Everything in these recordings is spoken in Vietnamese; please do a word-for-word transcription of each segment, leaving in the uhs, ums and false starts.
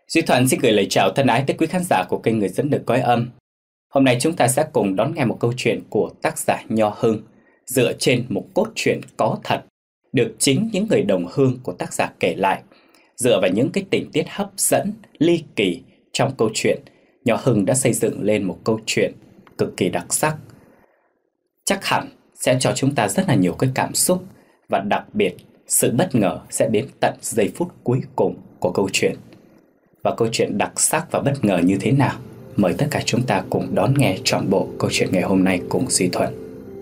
Duy Thuận xin gửi lời chào thân ái tới quý khán giả của kênh Người Dẫn Đường Cõi Âm. Hôm nay chúng ta sẽ cùng đón nghe một câu chuyện của tác giả Nho Hưng dựa trên một cốt truyện có thật, được chính những người đồng hương của tác giả kể lại. Dựa vào những cái tình tiết hấp dẫn, ly kỳ trong câu chuyện, Nho Hưng đã xây dựng lên một câu chuyện cực kỳ đặc sắc. Chắc hẳn sẽ cho chúng ta rất là nhiều cái cảm xúc, và đặc biệt sự bất ngờ sẽ đến tận giây phút cuối cùng của câu chuyện. Và câu chuyện đặc sắc và bất ngờ như thế nào? Mời tất cả chúng ta cùng đón nghe trọn bộ câu chuyện ngày hôm nay cùng Duy Thuận.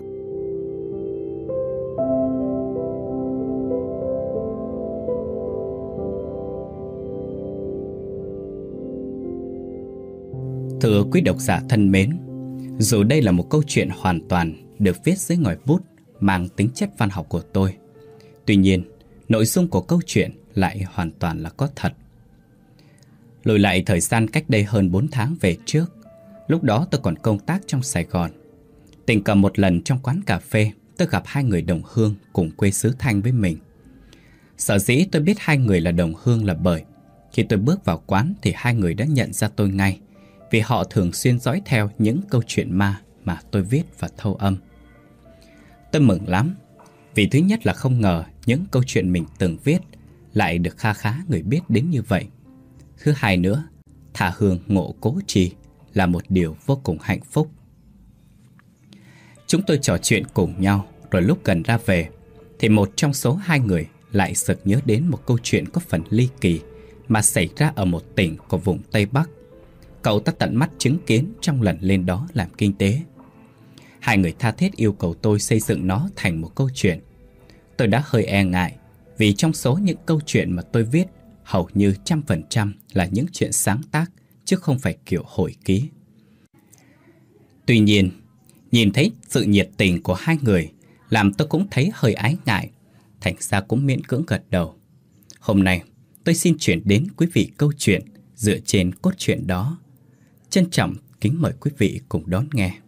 Thưa quý độc giả thân mến, dù đây là một câu chuyện hoàn toàn được viết dưới ngòi bút mang tính chất văn học của tôi, tuy nhiên nội dung của câu chuyện lại hoàn toàn là có thật. Lùi lại thời gian cách đây hơn bốn tháng về trước, lúc đó tôi còn công tác trong Sài Gòn. Tình cờ một lần trong quán cà phê, tôi gặp hai người đồng hương cùng quê xứ Thanh với mình. Sở dĩ tôi biết hai người là đồng hương là bởi khi tôi bước vào quán thì hai người đã nhận ra tôi ngay, vì họ thường xuyên dõi theo những câu chuyện ma mà tôi viết và thâu âm. Tôi mừng lắm, vì thứ nhất là không ngờ những câu chuyện mình từng viết lại được kha khá người biết đến như vậy. Thứ hai nữa, tha hương ngộ cố trì là một điều vô cùng hạnh phúc. Chúng tôi trò chuyện cùng nhau, rồi lúc gần ra về thì một trong số hai người lại sực nhớ đến một câu chuyện có phần ly kỳ mà xảy ra ở một tỉnh của vùng Tây Bắc. Cậu ta tận mắt chứng kiến trong lần lên đó làm kinh tế. Hai người tha thiết yêu cầu tôi xây dựng nó thành một câu chuyện. Tôi đã hơi e ngại, vì trong số những câu chuyện mà tôi viết hầu như trăm phần trăm là những chuyện sáng tác, chứ không phải kiểu hồi ký. Tuy nhiên, nhìn thấy sự nhiệt tình của hai người làm tôi cũng thấy hơi ái ngại, thành ra cũng miễn cưỡng gật đầu. Hôm nay tôi xin chuyển đến quý vị câu chuyện dựa trên cốt truyện đó. Trân trọng kính mời quý vị cùng đón nghe.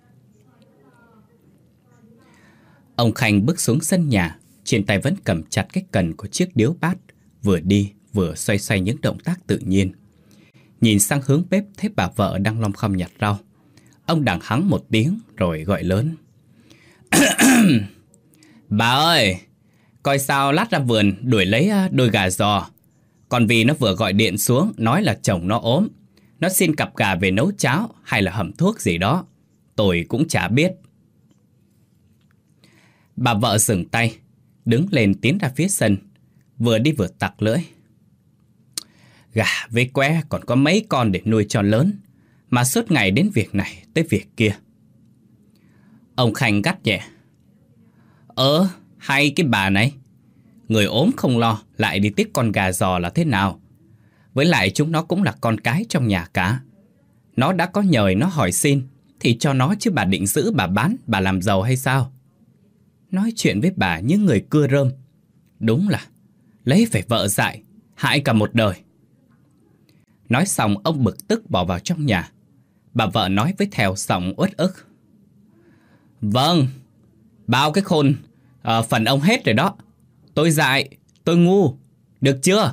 Ông Khanh bước xuống sân nhà, trên tay vẫn cầm chặt cái cần của chiếc điếu bát, vừa đi vừa xoay xoay những động tác tự nhiên. Nhìn sang hướng bếp thấy bà vợ đang lom khom nhặt rau. Ông đằng hắng một tiếng rồi gọi lớn. Bà ơi, coi sao lát ra vườn đuổi lấy đôi gà giò. Còn vì nó vừa gọi điện xuống nói là chồng nó ốm, nó xin cặp gà về nấu cháo hay là hầm thuốc gì đó, tôi cũng chả biết. Bà vợ dừng tay, đứng lên tiến ra phía sân, vừa đi vừa tặc lưỡi. Gà với que còn có mấy con để nuôi cho lớn, mà suốt ngày đến việc này tới việc kia. Ông Khanh gắt nhẹ. Ờ, hay cái bà này. Người ốm không lo, lại đi tiếc con gà giò là thế nào? Với lại chúng nó cũng là con cái trong nhà cả. Nó đã có nhời nó hỏi xin, thì cho nó chứ bà định giữ bà bán, bà làm giàu hay sao? Nói chuyện với bà như người cưa rơm. Đúng là lấy phải vợ dại, hại cả một đời. Nói xong ông bực tức bỏ vào trong nhà. Bà vợ nói với theo giọng uất ức. Vâng, bao cái khôn à, phần ông hết rồi đó. Tôi dại, tôi ngu, được chưa?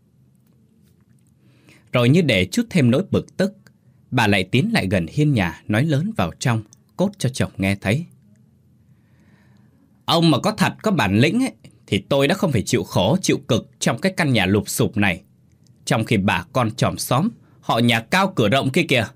Rồi như để chút thêm nỗi bực tức, bà lại tiến lại gần hiên nhà, nói lớn vào trong, cốt cho chồng nghe thấy. Ông mà có thật có bản lĩnh ấy, thì tôi đã không phải chịu khổ chịu cực trong cái căn nhà lụp xụp này, trong khi bà con chòm xóm họ nhà cao cửa rộng kia kìa.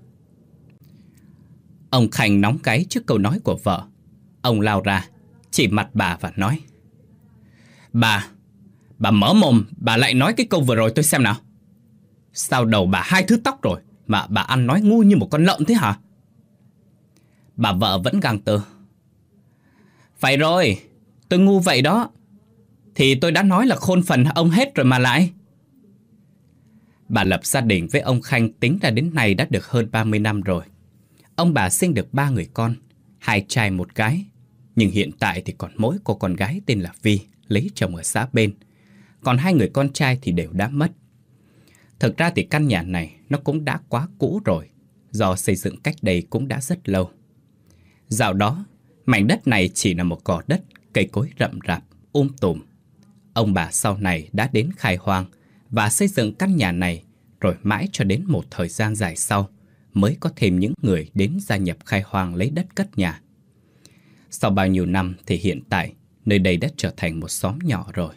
Ông Khanh nóng gáy trước câu nói của vợ. Ông lao ra, chỉ mặt bà và nói. Bà, bà mở mồm, bà lại nói cái câu vừa rồi tôi xem nào. Sao đầu bà hai thứ tóc rồi mà bà ăn nói ngu như một con lợn thế hả? Bà vợ vẫn găng tơ. Phải rồi, tôi ngu vậy đó. Thì tôi đã nói là khôn phần ông hết rồi mà lại. Bà lập gia đình với ông Khanh tính ra đến nay đã được hơn ba mươi năm rồi. Ông bà sinh được ba người con, hai trai một gái. Nhưng hiện tại thì còn mỗi cô con gái tên là Vi, lấy chồng ở xã bên. Còn hai người con trai thì đều đã mất. Thực ra thì căn nhà này nó cũng đã quá cũ rồi, do xây dựng cách đây cũng đã rất lâu. Dạo đó, mảnh đất này chỉ là một cỏ đất, cây cối rậm rạp, um tùm. Ông bà sau này đã đến khai hoang và xây dựng căn nhà này rồi mãi cho đến một thời gian dài sau mới có thêm những người đến gia nhập khai hoang lấy đất cất nhà. Sau bao nhiêu năm thì hiện tại nơi đây đã trở thành một xóm nhỏ rồi.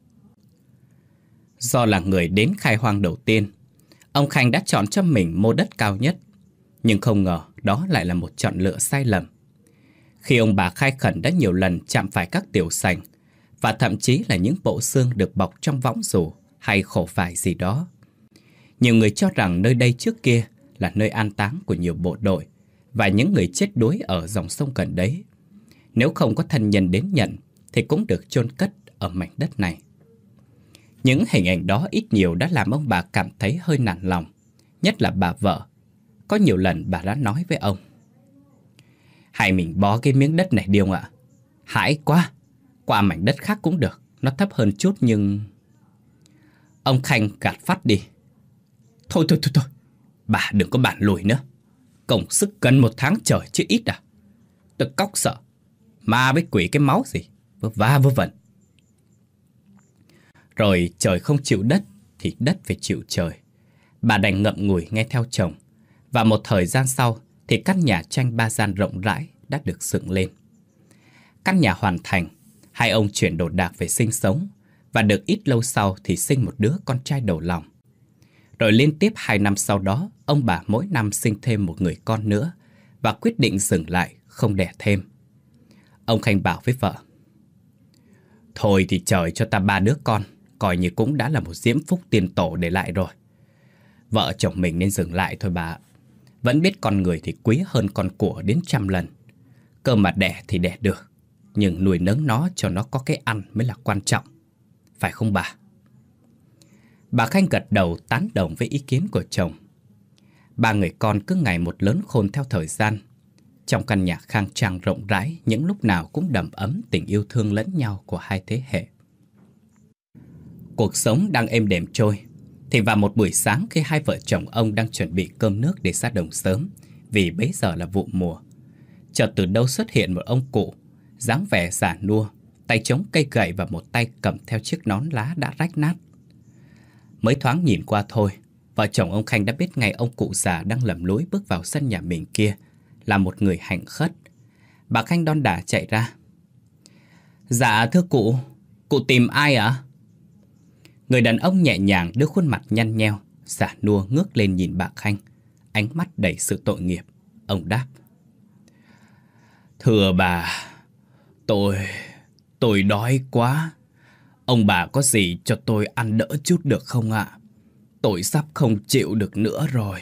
Do là người đến khai hoang đầu tiên, ông Khanh đã chọn cho mình mô đất cao nhất. Nhưng không ngờ đó lại là một chọn lựa sai lầm. Khi ông bà khai khẩn đã nhiều lần chạm phải các tiểu sành, và thậm chí là những bộ xương được bọc trong võng dù hay khổ vải gì đó. Nhiều người cho rằng nơi đây trước kia là nơi an táng của nhiều bộ đội và những người chết đuối ở dòng sông gần đấy. Nếu không có thân nhân đến nhận thì cũng được chôn cất ở mảnh đất này. Những hình ảnh đó ít nhiều đã làm ông bà cảm thấy hơi nản lòng, nhất là bà vợ. Có nhiều lần bà đã nói với ông: "Hay mình bó cái miếng đất này đi ông ạ. Hãi quá, qua mảnh đất khác cũng được, nó thấp hơn chút nhưng..." Ông Khanh gạt phát đi: Thôi thôi thôi thôi, bà đừng có bàn lùi nữa. Công sức gần một tháng trời chứ ít à. Tôi cóc sợ, ma với quỷ cái máu gì, vớ va vớ vẩn." Rồi trời không chịu đất thì đất phải chịu trời. Bà đành ngậm ngùi nghe theo chồng. Và một thời gian sau thì căn nhà tranh ba gian rộng rãi đã được dựng lên. Căn nhà hoàn thành, hai ông chuyển đồ đạc về sinh sống. Và được ít lâu sau thì sinh một đứa con trai đầu lòng. Rồi liên tiếp hai năm sau đó, ông bà mỗi năm sinh thêm một người con nữa và quyết định dừng lại, không đẻ thêm. Ông Khanh bảo với vợ: "Thôi thì trời cho ta ba đứa con, coi như cũng đã là một diễm phúc tiền tổ để lại rồi. Vợ chồng mình nên dừng lại thôi bà. Vẫn biết con người thì quý hơn con của đến trăm lần. Cơ mà đẻ thì đẻ được, nhưng nuôi nấng nó cho nó có cái ăn mới là quan trọng. Phải không bà?" Bà Khanh gật đầu tán đồng với ý kiến của chồng. Ba người con cứ ngày một lớn khôn theo thời gian. Trong căn nhà khang trang rộng rãi, những lúc nào cũng đầm ấm tình yêu thương lẫn nhau của hai thế hệ. Cuộc sống đang êm đềm trôi, thì vào một buổi sáng khi hai vợ chồng ông đang chuẩn bị cơm nước để ra đồng sớm, vì bấy giờ là vụ mùa, chợt từ đâu xuất hiện một ông cụ, dáng vẻ già nua, tay chống cây gậy và một tay cầm theo chiếc nón lá đã rách nát. Mới thoáng nhìn qua thôi, vợ chồng ông Khanh đã biết ngay ông cụ già đang lầm lũi bước vào sân nhà mình kia là một người hạnh khất. Bà Khanh đon đả chạy ra: "Dạ thưa cụ, cụ tìm ai ạ?" Người đàn ông nhẹ nhàng đưa khuôn mặt nhăn nheo, già nua ngước lên nhìn bà Khanh, ánh mắt đầy sự tội nghiệp. Ông đáp: "Thưa bà, tôi... tôi đói quá. Ông bà có gì cho tôi ăn đỡ chút được không ạ? Tôi sắp không chịu được nữa rồi."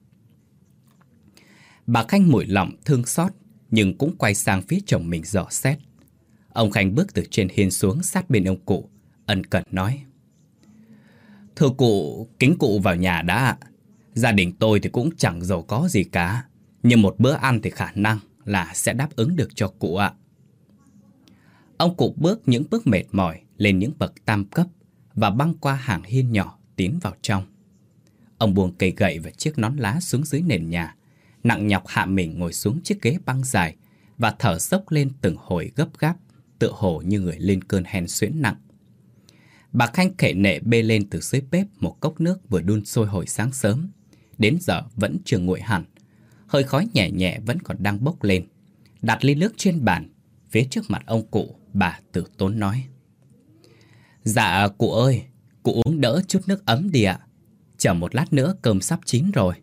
Bà Khanh mủi lòng thương xót, nhưng cũng quay sang phía chồng mình dò xét. Ông Khanh bước từ trên hiên xuống sát bên ông cụ, ân cần nói: "Thưa cụ, kính cụ vào nhà đã ạ. Gia đình tôi thì cũng chẳng giàu có gì cả, nhưng một bữa ăn thì khả năng là sẽ đáp ứng được cho cụ ạ." Ông cụ bước những bước mệt mỏi lên những bậc tam cấp và băng qua hàng hiên nhỏ tiến vào trong. Ông buông cây gậy và chiếc nón lá xuống dưới nền nhà, nặng nhọc hạ mình ngồi xuống chiếc ghế băng dài và thở dốc lên từng hồi gấp gáp, tựa hồ như người lên cơn hen suyễn nặng. Bà Khanh khệ nệ bê lên từ dưới bếp một cốc nước vừa đun sôi hồi sáng sớm, đến giờ vẫn chưa nguội hẳn, hơi khói nhẹ nhẹ vẫn còn đang bốc lên. Đặt ly nước trên bàn, phía trước mặt ông cụ, bà từ tốn nói: "Dạ cụ ơi, cụ uống đỡ chút nước ấm đi ạ. Chờ một lát nữa cơm sắp chín rồi."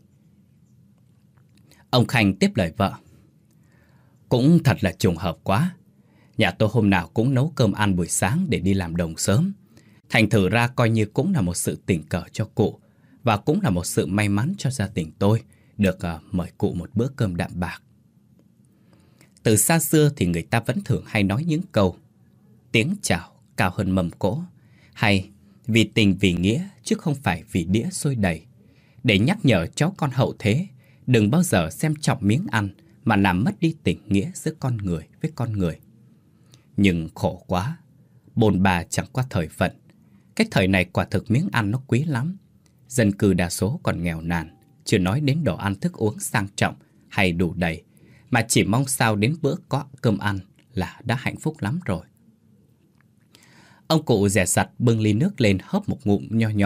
Ông Khanh tiếp lời vợ: "Cũng thật là trùng hợp quá. Nhà tôi hôm nào cũng nấu cơm ăn buổi sáng để đi làm đồng sớm. Thành thử ra coi như cũng là một sự tình cờ cho cụ, và cũng là một sự may mắn cho gia đình tôi được uh, mời cụ một bữa cơm đạm bạc." Từ xa xưa thì người ta vẫn thường hay nói những câu: "Tiếng chào cao hơn mâm cỗ", hay "Vì tình vì nghĩa chứ không phải vì đĩa xôi đầy", để nhắc nhở cháu con hậu thế đừng bao giờ xem trọng miếng ăn mà làm mất đi tình nghĩa giữa con người với con người. Nhưng khổ quá, bồn bà chẳng qua thời vận. Cái thời này quả thực miếng ăn nó quý lắm. Dân cư đa số còn nghèo nàn, chưa nói đến đồ ăn thức uống sang trọng hay đủ đầy, mà chỉ mong sao đến bữa có cơm ăn là đã hạnh phúc lắm rồi. Ông cụ dè dặt bưng ly nước lên hớp một ngụm nho nhỏ,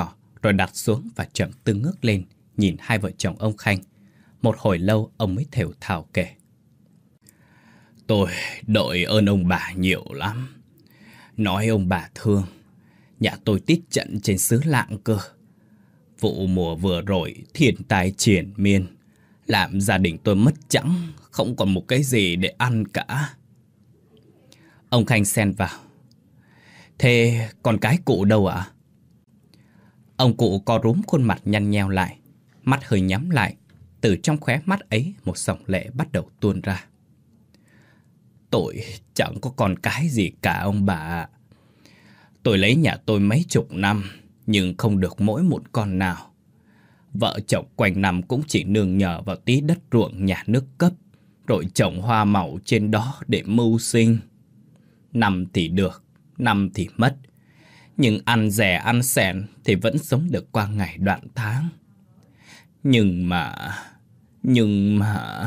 rồi đặt xuống và chậm tư ngước lên, nhìn hai vợ chồng ông Khanh. Một hồi lâu ông mới thều thào kể. Tôi đội ơn ông bà nhiều lắm. Nói ông bà thương, nhà tôi tít trận trên xứ Lạng cơ. Vụ mùa vừa rồi thiên tai triền miên, làm gia đình tôi mất trắng, không còn một cái gì để ăn cả. Ông Khanh xen vào. Thế con cái cụ đâu ạ? Ông cụ co rúm khuôn mặt nhăn nheo lại, mắt hơi nhắm lại. Từ trong khóe mắt ấy một dòng lệ bắt đầu tuôn ra. Tôi chẳng có con cái gì cả ông bà. Tôi lấy nhà tôi mấy chục năm, nhưng không được mỗi một con nào. Vợ chồng quanh năm cũng chỉ nương nhờ vào tí đất ruộng nhà nước cấp, rồi trồng hoa màu trên đó để mưu sinh. Năm thì được, năm thì mất. Nhưng ăn rẻ ăn xẻn thì vẫn sống được qua ngày đoạn tháng. Nhưng mà... Nhưng mà...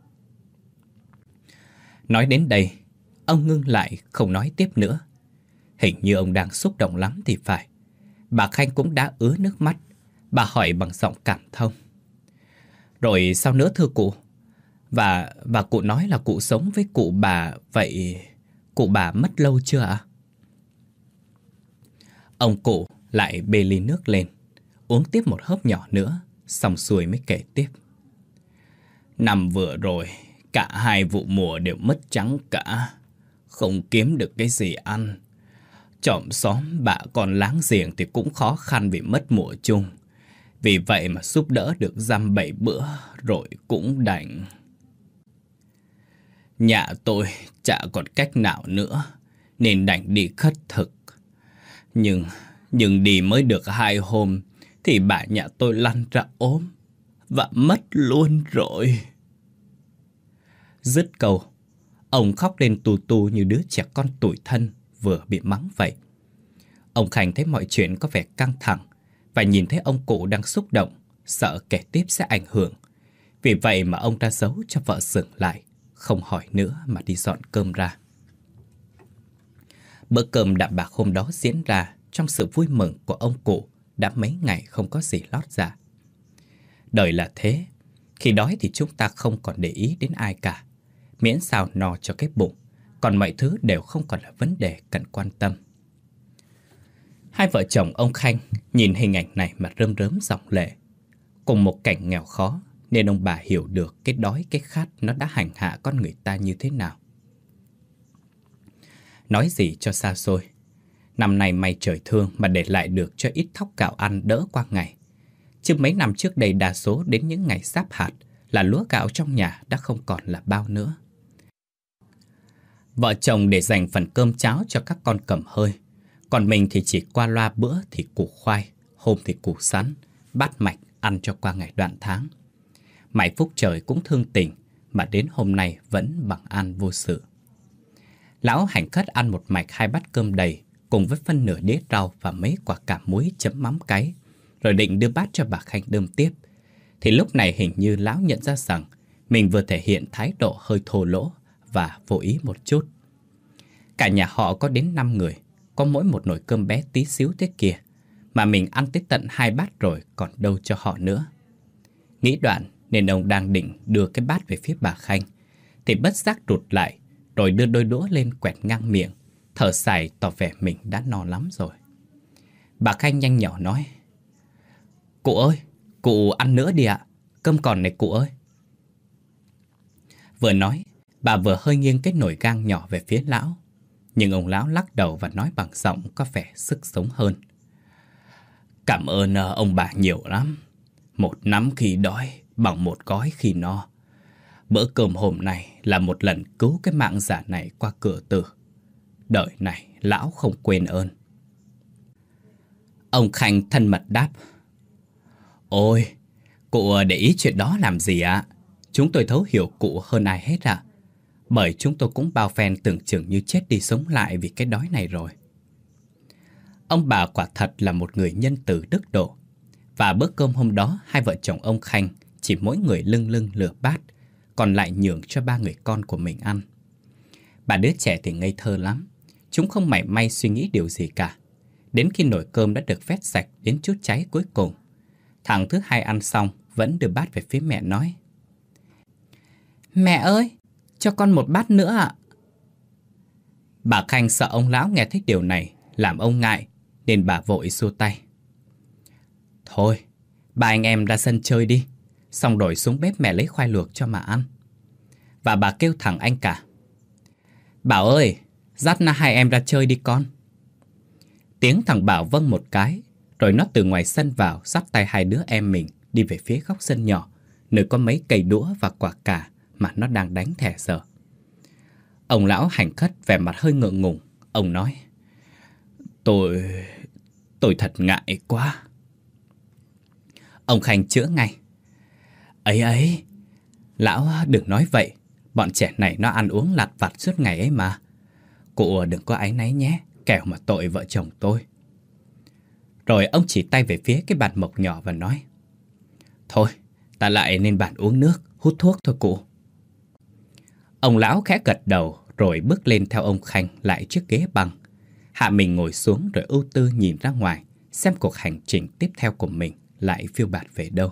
Nói đến đây, ông ngưng lại không nói tiếp nữa. Hình như ông đang xúc động lắm thì phải. Bà Khanh cũng đã ứa nước mắt. Bà hỏi bằng giọng cảm thông. Rồi sao nữa thưa cụ? Và, và cụ nói là cụ sống với cụ bà. Vậy cụ bà mất lâu chưa ạ? Ông cụ lại bê ly nước lên, uống tiếp một hớp nhỏ nữa, xong xuôi mới kể tiếp. Năm vừa rồi, cả hai vụ mùa đều mất trắng cả. Không kiếm được cái gì ăn. Chòm xóm bà con láng giềng thì cũng khó khăn vì mất mùa chung. Vì vậy mà giúp đỡ được dăm bảy bữa rồi cũng đành. Nhà tôi chả còn cách nào nữa, nên đành đi khất thực. Nhưng, nhưng đi mới được hai hôm thì bà nhà tôi lăn ra ốm và mất luôn rồi. Dứt câu, ông khóc lên tù tù như đứa trẻ con tủi thân vừa bị mắng vậy. Ông Khanh thấy mọi chuyện có vẻ căng thẳng và nhìn thấy ông cụ đang xúc động, sợ kể tiếp sẽ ảnh hưởng. Vì vậy mà ông ra giấu cho vợ dừng lại, không hỏi nữa mà đi dọn cơm ra. Bữa cơm đạm bạc hôm đó diễn ra trong sự vui mừng của ông cụ đã mấy ngày không có gì lót dạ. Đời là thế, khi đói thì chúng ta không còn để ý đến ai cả, miễn sao no cho cái bụng, còn mọi thứ đều không còn là vấn đề cần quan tâm. Hai vợ chồng ông Khanh nhìn hình ảnh này mà rơm rớm dòng lệ. Cùng một cảnh nghèo khó nên ông bà hiểu được cái đói cái khát nó đã hành hạ con người ta như thế nào. Nói gì cho xa xôi, năm nay may trời thương mà để lại được cho ít thóc gạo ăn đỡ qua ngày. Chứ mấy năm trước đây đa số đến những ngày giáp hạt là lúa gạo trong nhà đã không còn là bao nữa. Vợ chồng để dành phần cơm cháo cho các con cầm hơi, còn mình thì chỉ qua loa bữa thì củ khoai, hôm thì củ sắn, bát mạch ăn cho qua ngày đoạn tháng. Mãi phúc trời cũng thương tình mà đến hôm nay vẫn bằng an vô sự. Lão hành khất ăn một mạch hai bát cơm đầy cùng với phân nửa đĩa rau và mấy quả cà muối chấm mắm cáy, rồi định đưa bát cho bà Khanh đơm tiếp. Thì lúc này hình như lão nhận ra rằng mình vừa thể hiện thái độ hơi thô lỗ và vô ý một chút. Cả nhà họ có đến năm người, có mỗi một nồi cơm bé tí xíu thế kia, mà mình ăn tới tận hai bát rồi còn đâu cho họ nữa. Nghĩ đoạn nên ông đang định đưa cái bát về phía bà Khanh, thì bất giác rụt lại, rồi đưa đôi đũa lên quẹt ngang miệng, thở dài tỏ vẻ mình đã no lắm rồi. Bà Khanh nhanh nhỏ nói: Cụ ơi, cụ ăn nữa đi ạ, cơm còn này cụ ơi. Vừa nói, bà vừa hơi nghiêng cái nồi gang nhỏ về phía lão. Nhưng ông lão lắc đầu và nói bằng giọng có vẻ sức sống hơn: Cảm ơn ông bà nhiều lắm. Một nắm khi đói bằng một gói khi no. Bữa cơm hôm nay là một lần cứu cái mạng giả này qua cửa tử. Đời này lão không quên ơn. Ông Khanh thân mật đáp: Ôi, cụ để ý chuyện đó làm gì ạ? Chúng tôi thấu hiểu cụ hơn ai hết ạ. Bởi chúng tôi cũng bao phen tưởng chừng như chết đi sống lại vì cái đói này rồi. Ông bà quả thật là một người nhân từ đức độ. Và bữa cơm hôm đó, hai vợ chồng ông Khanh chỉ mỗi người lưng lưng lửa bát, còn lại nhường cho ba người con của mình ăn. Bà đứa trẻ thì ngây thơ lắm. Chúng không mảy may suy nghĩ điều gì cả. đến khi nồi cơm đã được vét sạch đến chút cháy cuối cùng. Thằng thứ hai ăn xong vẫn đưa bát về phía mẹ nói: Mẹ ơi, cho con một bát nữa ạ. Bà Khanh sợ ông lão nghe thấy điều này làm ông ngại, nên bà vội xua tay: Thôi, ba anh em ra sân chơi đi, xong rồi xuống bếp mẹ lấy khoai luộc cho mà ăn. Và bà kêu thằng anh cả: Bảo ơi, dắt na hai em ra chơi đi con. Tiếng thằng Bảo vâng một cái, rồi nó từ ngoài sân vào dắt tay hai đứa em mình đi về phía góc sân nhỏ, nơi có mấy cây đũa và quả cà mà nó đang đánh thẻ giờ. Ông lão hành khất vẻ mặt hơi ngượng ngùng. Ông nói: Tôi... tôi thật ngại quá. Ông Khanh chữa ngay: Ấy ấy, lão đừng nói vậy. Bọn trẻ này nó ăn uống lặt vặt suốt ngày ấy mà. Cụ đừng có áy náy nhé, kẻo mà tội vợ chồng tôi. Rồi ông chỉ tay về phía cái bàn mộc nhỏ và nói: Thôi, ta lại lên bàn uống nước, hút thuốc thôi cụ. Ông lão khẽ gật đầu rồi bước lên theo ông Khanh lại chiếc ghế băng. Hạ mình ngồi xuống rồi ưu tư nhìn ra ngoài, xem cuộc hành trình tiếp theo của mình lại phiêu bạt về đâu.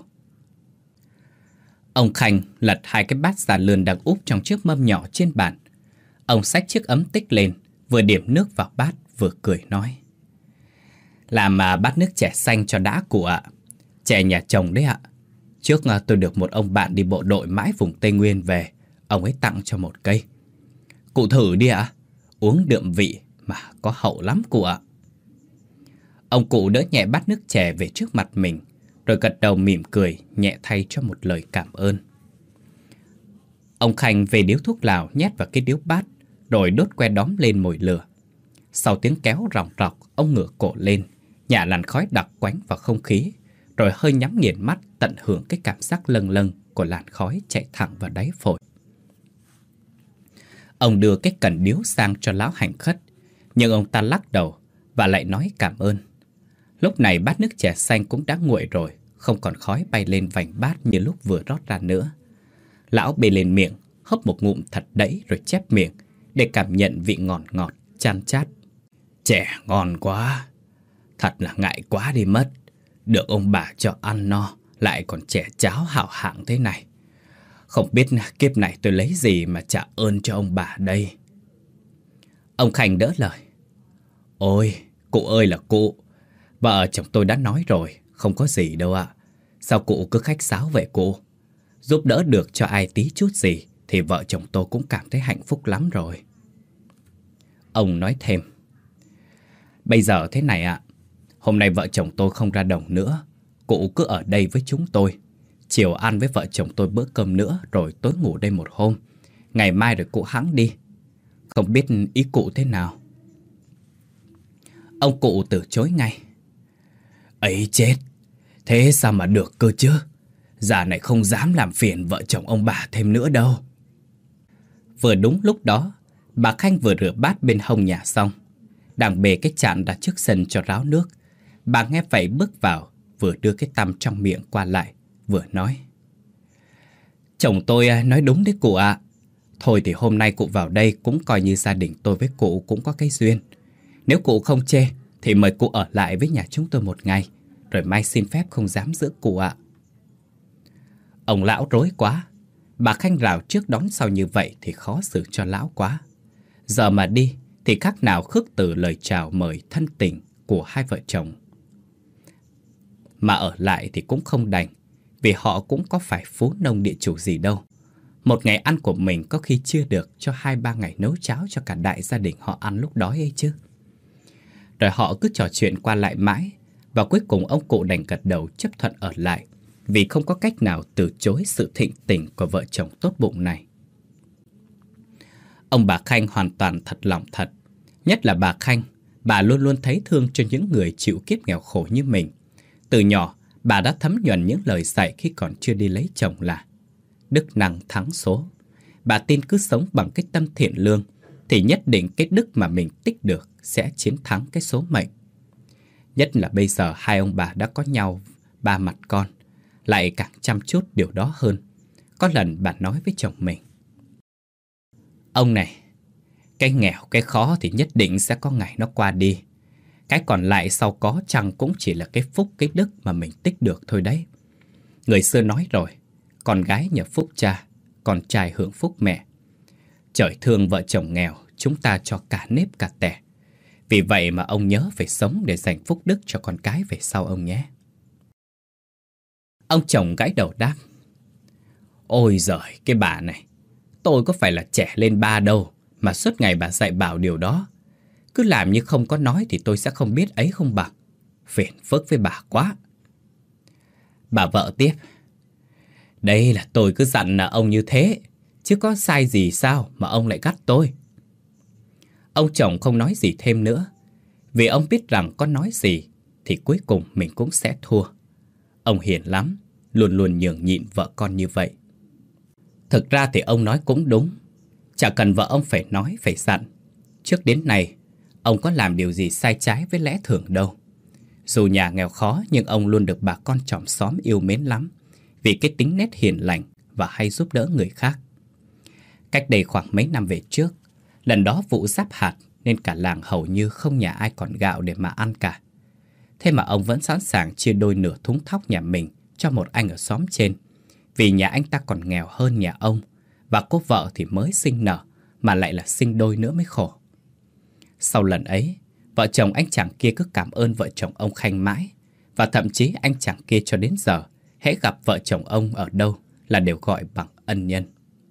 Ông Khanh lật hai cái bát già lươn đang úp trong chiếc mâm nhỏ trên bàn. Ông xách chiếc ấm tích lên, vừa điểm nước vào bát vừa cười nói: Làm mà bát nước chè xanh cho đã cụ ạ. Chè nhà chồng đấy ạ. Trước tôi được một ông bạn đi bộ đội mãi vùng Tây Nguyên về, ông ấy tặng cho một cây. Cụ thử đi ạ, uống đượm vị mà có hậu lắm cụ ạ. Ông cụ đỡ nhẹ bát nước chè về trước mặt mình, rồi gật đầu mỉm cười nhẹ thay cho một lời cảm ơn. Ông Khanh về điếu thuốc lào nhét vào cái điếu bát, rồi đốt que đóm lên mồi lửa. Sau tiếng kéo ròng rọc, ông ngửa cổ lên, nhả làn khói đặc quánh vào không khí, rồi hơi nhắm nghiền mắt tận hưởng cái cảm giác lâng lâng của làn khói chạy thẳng vào đáy phổi. Ông đưa cái cần điếu sang cho lão hành khất, nhưng ông ta lắc đầu và lại nói cảm ơn. Lúc này bát nước chè xanh cũng đã nguội rồi, không còn khói bay lên vành bát như lúc vừa rót ra nữa. Lão bê lên miệng, hớp một ngụm thật đẫy rồi chép miệng để cảm nhận vị ngọt ngọt, chan chát. Chè ngon quá, thật là ngại quá đi mất. Được ông bà cho ăn no, lại còn chè cháo hảo hạng thế này. Không biết kiếp này tôi lấy gì mà trả ơn cho ông bà đây. Ông Khanh đỡ lời: Ôi, cụ ơi là cụ. Vợ chồng tôi đã nói rồi, không có gì đâu ạ. Sao cụ cứ khách sáo vậy cụ? Giúp đỡ được cho ai tí chút gì thì vợ chồng tôi cũng cảm thấy hạnh phúc lắm rồi. Ông nói thêm: Bây giờ thế này ạ, hôm nay vợ chồng tôi không ra đồng nữa. Cụ cứ ở đây với chúng tôi. Chiều ăn với vợ chồng tôi bữa cơm nữa, rồi tối ngủ đây một hôm. Ngày mai rồi cụ hẵng đi. Không biết ý cụ thế nào? Ông cụ từ chối ngay: Ấy chết, thế sao mà được cơ chứ? Già này không dám làm phiền vợ chồng ông bà thêm nữa đâu. Vừa đúng lúc đó, bà Khanh vừa rửa bát bên hông nhà xong, đang bê cái chạn ra trước sân cho ráo nước. Bà nghe vậy bước vào, vừa đưa cái tăm trong miệng qua lại, vừa nói: Chồng tôi nói đúng đấy cụ ạ. Thôi thì hôm nay cụ vào đây cũng coi như gia đình tôi với cụ cũng có cái duyên. Nếu cụ không chê thì mời cụ ở lại với nhà chúng tôi một ngày, rồi mai xin phép không dám giữ cụ ạ. Ông lão rối quá. Bà Khanh rào trước đón sau như vậy thì khó xử cho lão quá. Giờ mà đi thì khác nào khước từ lời chào mời thân tình của hai vợ chồng. Mà ở lại thì cũng không đành, vì họ cũng có phải phú nông địa chủ gì đâu. Một ngày ăn của mình có khi chưa được cho hai ba ngày nấu cháo cho cả đại gia đình họ ăn lúc đói ấy chứ. Rồi họ cứ trò chuyện qua lại mãi, và cuối cùng ông cụ đành gật đầu chấp thuận ở lại, vì không có cách nào từ chối sự thịnh tình của vợ chồng tốt bụng này. Ông bà Khanh hoàn toàn thật lòng thật. Nhất là bà Khanh, bà luôn luôn thấy thương cho những người chịu kiếp nghèo khổ như mình. Từ nhỏ, bà đã thấm nhuần những lời dạy khi còn chưa đi lấy chồng là: đức năng thắng số. Bà tin cứ sống bằng cái tâm thiện lương thì nhất định cái đức mà mình tích được sẽ chiến thắng cái số mệnh. Nhất là bây giờ hai ông bà đã có nhau ba mặt con, lại càng chăm chút điều đó hơn. Có lần bà nói với chồng mình: Ông này, cái nghèo cái khó thì nhất định sẽ có ngày nó qua đi. Cái còn lại sau có chăng cũng chỉ là cái phúc cái đức mà mình tích được thôi đấy. Người xưa nói rồi, con gái nhờ phúc cha, con trai hưởng phúc mẹ. Trời thương vợ chồng nghèo, chúng ta cho cả nếp cả tẻ. Vì vậy mà ông nhớ phải sống để dành phúc đức cho con cái về sau ông nhé. Ông chồng gãi đầu đáp: Ôi giời, cái bà này, tôi có phải là trẻ lên ba đâu mà suốt ngày bà dạy bảo điều đó. Cứ làm như không có nói thì tôi sẽ không biết ấy không bằng. Phiền phức với bà quá. Bà vợ tiếp: Đây là tôi cứ dặn là ông như thế, chứ có sai gì sao mà ông lại gắt tôi. Ông chồng không nói gì thêm nữa, vì ông biết rằng có nói gì thì cuối cùng mình cũng sẽ thua. Ông hiền lắm, luôn luôn nhường nhịn vợ con như vậy. Thực ra thì ông nói cũng đúng, chả cần vợ ông phải nói, phải dặn. Trước đến nay, ông có làm điều gì sai trái với lẽ thường đâu. Dù nhà nghèo khó nhưng ông luôn được bà con chòm xóm yêu mến lắm, vì cái tính nét hiền lành và hay giúp đỡ người khác. Cách đây khoảng mấy năm về trước, lần đó vụ giáp hạt nên cả làng hầu như không nhà ai còn gạo để mà ăn cả. Thế mà ông vẫn sẵn sàng chia đôi nửa thúng thóc nhà mình cho một anh ở xóm trên, vì nhà anh ta còn nghèo hơn nhà ông, và cô vợ thì mới sinh nở, mà lại là sinh đôi nữa mới khổ. Sau lần ấy, vợ chồng anh chàng kia cứ cảm ơn vợ chồng ông Khanh mãi, và thậm chí anh chàng kia cho đến giờ, hễ gặp vợ chồng ông ở đâu là đều gọi bằng ân nhân.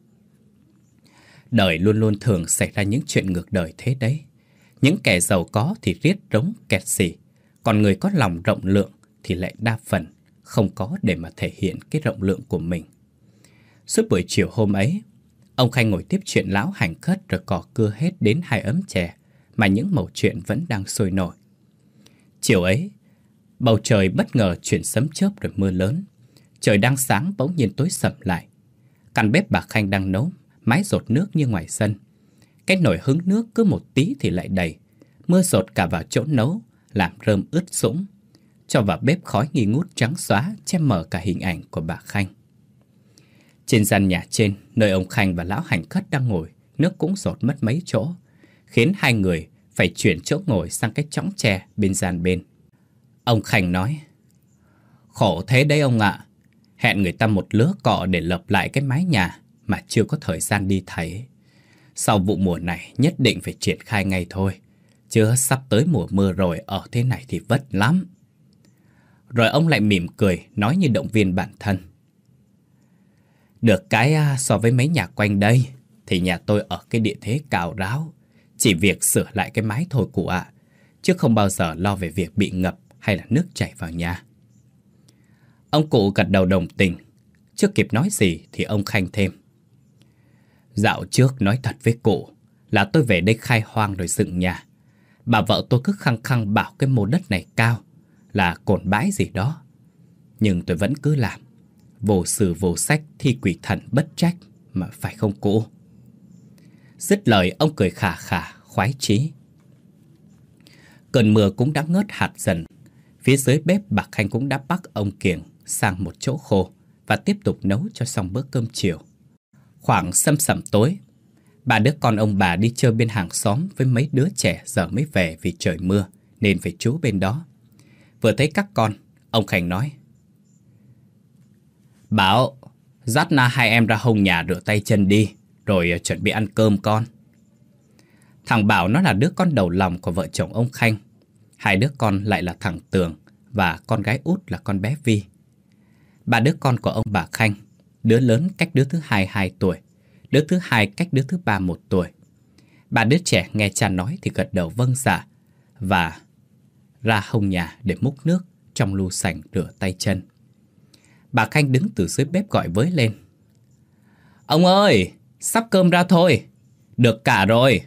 Đời luôn luôn thường xảy ra những chuyện ngược đời thế đấy. Những kẻ giàu có thì riết rống kẹt xỉ, còn người có lòng rộng lượng thì lại đa phần không có để mà thể hiện cái rộng lượng của mình. Suốt buổi chiều hôm ấy, ông Khanh ngồi tiếp chuyện lão hành khất rồi cò cưa hết đến hai ấm chè, mà những mẩu chuyện vẫn đang sôi nổi. Chiều ấy, bầu trời bất ngờ chuyển sấm chớp rồi mưa lớn. Trời đang sáng bỗng nhiên tối sầm lại. Căn bếp bà Khanh đang nấu, mái dột nước như ngoài sân. Cái nồi hứng nước cứ một tí thì lại đầy. Mưa dột cả vào chỗ nấu, làm rơm ướt sũng. Cho vào bếp khói nghi ngút trắng xóa, che mờ cả hình ảnh của bà Khanh. Trên gian nhà trên, nơi ông Khanh và lão hành khất đang ngồi, nước cũng dột mất mấy chỗ, khiến hai người phải chuyển chỗ ngồi sang cái chõng tre bên gian bên. Ông Khanh nói: Khổ thế đấy ông ạ. Hẹn người ta một lứa cọ để lợp lại cái mái nhà mà chưa có thời gian đi thấy. Sau vụ mùa này nhất định phải triển khai ngay thôi, chứ sắp tới mùa mưa rồi, ở thế này thì vất lắm. Rồi ông lại mỉm cười, nói như động viên bản thân: Được cái so với mấy nhà quanh đây thì nhà tôi ở cái địa thế cao ráo, chỉ việc sửa lại cái mái thôi cụ ạ, chứ không bao giờ lo về việc bị ngập hay là nước chảy vào nhà. Ông cụ gật đầu đồng tình. Chưa kịp nói gì thì ông Khanh thêm: Dạo trước nói thật với cụ là tôi về đây khai hoang rồi dựng nhà. Bà vợ tôi cứ khăng khăng bảo cái mô đất này cao, là cồn bãi gì đó. Nhưng tôi vẫn cứ làm. Vô sử vô sách thi quỷ thần bất trách, mà phải không cụ? Dứt lời ông cười khà khà, khoái chí. Cơn mưa cũng đã ngớt hạt dần. Phía dưới bếp bà Khanh cũng đã bắt ông Kiềng sang một chỗ khô và tiếp tục nấu cho xong bữa cơm chiều. Khoảng sâm sẩm tối, bà đứa con ông bà đi chơi bên hàng xóm với mấy đứa trẻ giờ mới về vì trời mưa nên phải trú bên đó. Vừa thấy các con, ông Khanh nói: Bảo, dắt na hai em ra hông nhà rửa tay chân đi, rồi chuẩn bị ăn cơm con. Thằng Bảo nó là đứa con đầu lòng của vợ chồng ông Khanh. Hai đứa con lại là thằng Tường và con gái út là con bé Vi. Ba đứa con của ông bà Khanh, đứa lớn cách đứa thứ hai hai tuổi, đứa thứ hai cách đứa thứ ba một tuổi. Ba đứa trẻ nghe cha nói thì gật đầu vâng dạ và ra hông nhà để múc nước trong lu sành rửa tay chân. Bà Khanh đứng từ dưới bếp gọi với lên: Ông ơi, sắp cơm ra thôi, được cả rồi.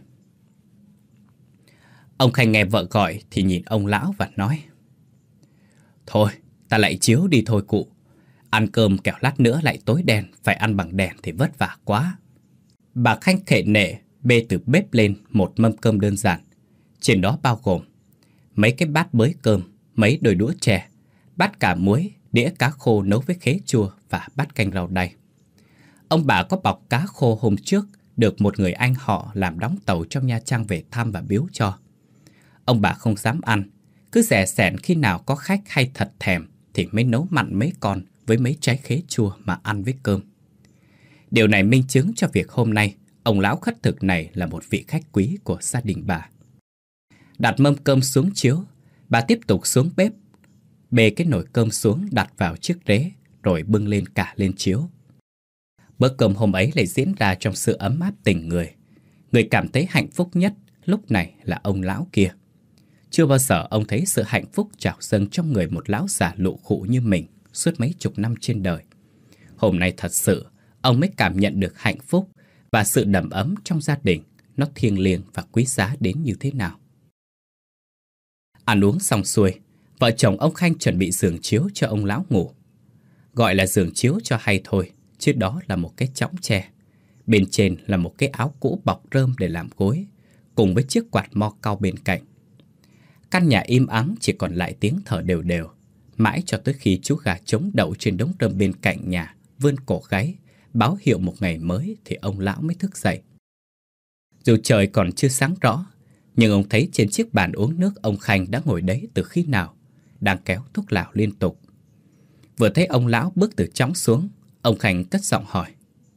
Ông Khanh nghe vợ gọi thì nhìn ông lão và nói: Thôi, ta lại chiếu đi thôi cụ. Ăn cơm kẻo lát nữa lại tối đen, phải ăn bằng đèn thì vất vả quá. Bà Khanh khệ nệ bê từ bếp lên một mâm cơm đơn giản. Trên đó bao gồm mấy cái bát bới cơm, mấy đôi đũa chè, bát cà muối, đĩa cá khô nấu với khế chua và bát canh rau đay. Ông bà có bọc cá khô hôm trước được một người anh họ làm đóng tàu trong Nha Trang về thăm và biếu cho. Ông bà không dám ăn Cứ dè sẻn khi nào có khách hay thật thèm thì mới nấu mặn mấy con với mấy trái khế chua mà ăn với cơm. Điều này minh chứng cho việc hôm nay ông lão khất thực này là một vị khách quý của gia đình bà. Đặt mâm cơm xuống chiếu, bà tiếp tục xuống bếp, bê cái nồi cơm xuống đặt vào chiếc rế, rồi bưng lên cả lên chiếu. Bữa cơm hôm ấy lại diễn ra trong sự ấm áp tình người. Người cảm thấy hạnh phúc nhất lúc này là ông lão kia. Chưa bao giờ ông thấy sự hạnh phúc trào dâng trong người một lão già lụ khụ như mình suốt mấy chục năm trên đời. Hôm nay thật sự, ông mới cảm nhận được hạnh phúc và sự đầm ấm trong gia đình, nó thiêng liêng và quý giá đến như thế nào. Ăn uống xong xuôi, vợ chồng ông Khanh chuẩn bị giường chiếu cho ông lão ngủ. Gọi là giường chiếu cho hay thôi, chứ đó là một cái chõng tre. Bên trên là một cái áo cũ bọc rơm để làm gối, cùng với chiếc quạt mo cau bên cạnh. Căn nhà im ắng chỉ còn lại tiếng thở đều đều, mãi cho tới khi chú gà trống đậu trên đống rơm bên cạnh nhà vươn cổ gáy, báo hiệu một ngày mới thì ông lão mới thức dậy. Dù trời còn chưa sáng rõ, nhưng ông thấy trên chiếc bàn uống nước ông Khanh đã ngồi đấy từ khi nào, đang kéo thuốc lào liên tục. Vừa thấy ông lão bước từ chõng xuống, ông Khanh cất giọng hỏi: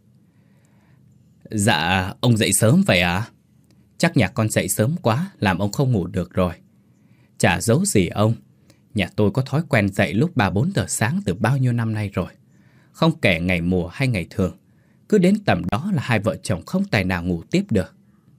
"Dạ, ông dậy sớm vậy à? Chắc nhà con dậy sớm quá, làm ông không ngủ được rồi. Chả giấu gì ông, nhà tôi có thói quen dậy lúc ba bốn giờ sáng từ bao nhiêu năm nay rồi. Không kể ngày mùa hay ngày thường, cứ đến tầm đó là hai vợ chồng không tài nào ngủ tiếp được."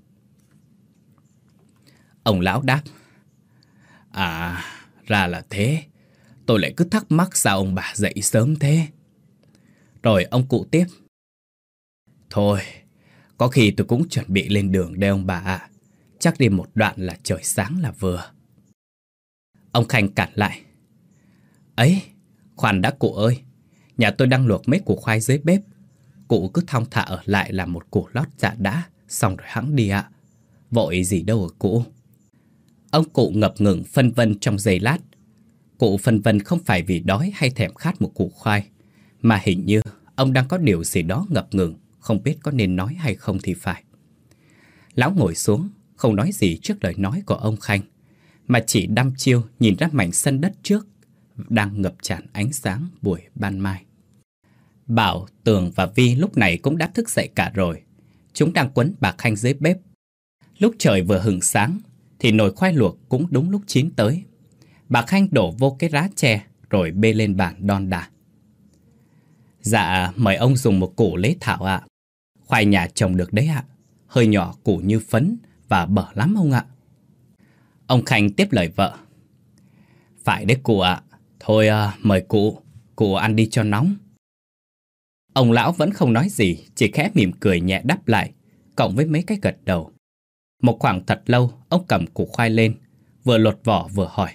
Ông lão đáp: "À, ra là thế. Tôi lại cứ thắc mắc sao ông bà dậy sớm thế." Rồi ông cụ tiếp: "Thôi, có khi tôi cũng chuẩn bị lên đường đây ông bà ạ. Chắc đi một đoạn là trời sáng là vừa." Ông Khanh cản lại: "Ấy, khoan đã cụ ơi. Nhà tôi đang luộc mấy củ khoai dưới bếp. Cụ cứ thong thả ở lại làm một củ lót dạ đã, xong rồi hẵng đi ạ. Vội gì đâu ở cụ." Ông cụ ngập ngừng phân vân trong giây lát. Cụ phân vân không phải vì đói hay thèm khát một củ khoai, mà hình như ông đang có điều gì đó ngập ngừng, không biết có nên nói hay không thì phải. Lão ngồi xuống, không nói gì trước lời nói của ông Khanh, mà chỉ đăm chiêu nhìn ra mảnh sân đất trước đang ngập tràn ánh sáng buổi ban mai. Bảo, Tường và Vi lúc này cũng đã thức dậy cả rồi. Chúng đang quấn bà Khanh dưới bếp. Lúc trời vừa hừng sáng thì nồi khoai luộc cũng đúng lúc chín tới. Bà Khanh đổ vô cái rá tre rồi bê lên bàn đon đả: "Dạ, mời ông dùng một củ lấy thảo ạ. Khoai nhà trồng được đấy ạ. Hơi nhỏ, củ như phấn và bở lắm ông ạ." Ông Khanh tiếp lời vợ: "Phải đấy cụ ạ. Thôi à, mời cụ, cụ ăn đi cho nóng." Ông lão vẫn không nói gì, chỉ khẽ mỉm cười nhẹ đáp lại, cộng với mấy cái gật đầu. Một khoảng thật lâu, ông cầm củ khoai lên, vừa lột vỏ vừa hỏi: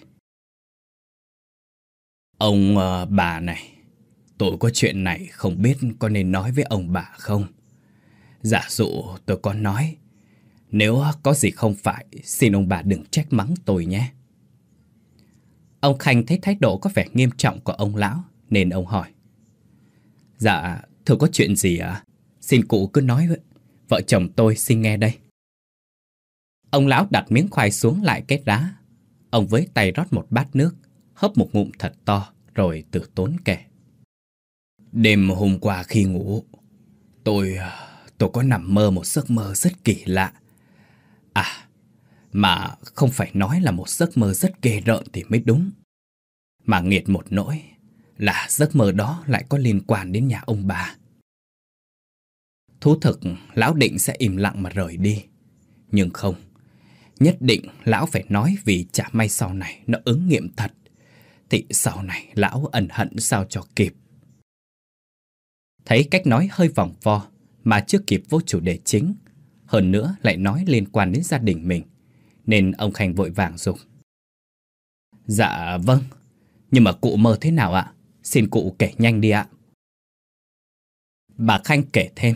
"Ông uh, bà này, tôi có chuyện này không biết có nên nói với ông bà không? Giả dụ tôi có nói, nếu có gì không phải, xin ông bà đừng trách mắng tôi nhé." Ông Khanh thấy thái độ có vẻ nghiêm trọng của ông lão, nên ông hỏi: "Dạ, thưa có chuyện gì ạ? À? Xin cụ cứ nói vậy. Vợ chồng tôi xin nghe đây." Ông lão đặt miếng khoai xuống lại cái rá. Ông với tay rót một bát nước, hớp một ngụm thật to, rồi từ tốn kể: "Đêm hôm qua khi ngủ, tôi tôi có nằm mơ một giấc mơ rất kỳ lạ. À, mà không phải nói là một giấc mơ rất ghê rợn thì mới đúng. Mà nghiệt một nỗi là giấc mơ đó lại có liên quan đến nhà ông bà." Thú thực, lão định sẽ im lặng mà rời đi. Nhưng không, nhất định lão phải nói, vì chả may sau này nó ứng nghiệm thật, thì sau này lão ân hận sao cho kịp. Thấy cách nói hơi vòng vo mà chưa kịp vô chủ đề chính, hơn nữa lại nói liên quan đến gia đình mình, nên ông Khanh vội vàng dục: "Dạ vâng, nhưng mà cụ mơ thế nào ạ? Xin cụ kể nhanh đi ạ." Bà Khanh kể thêm: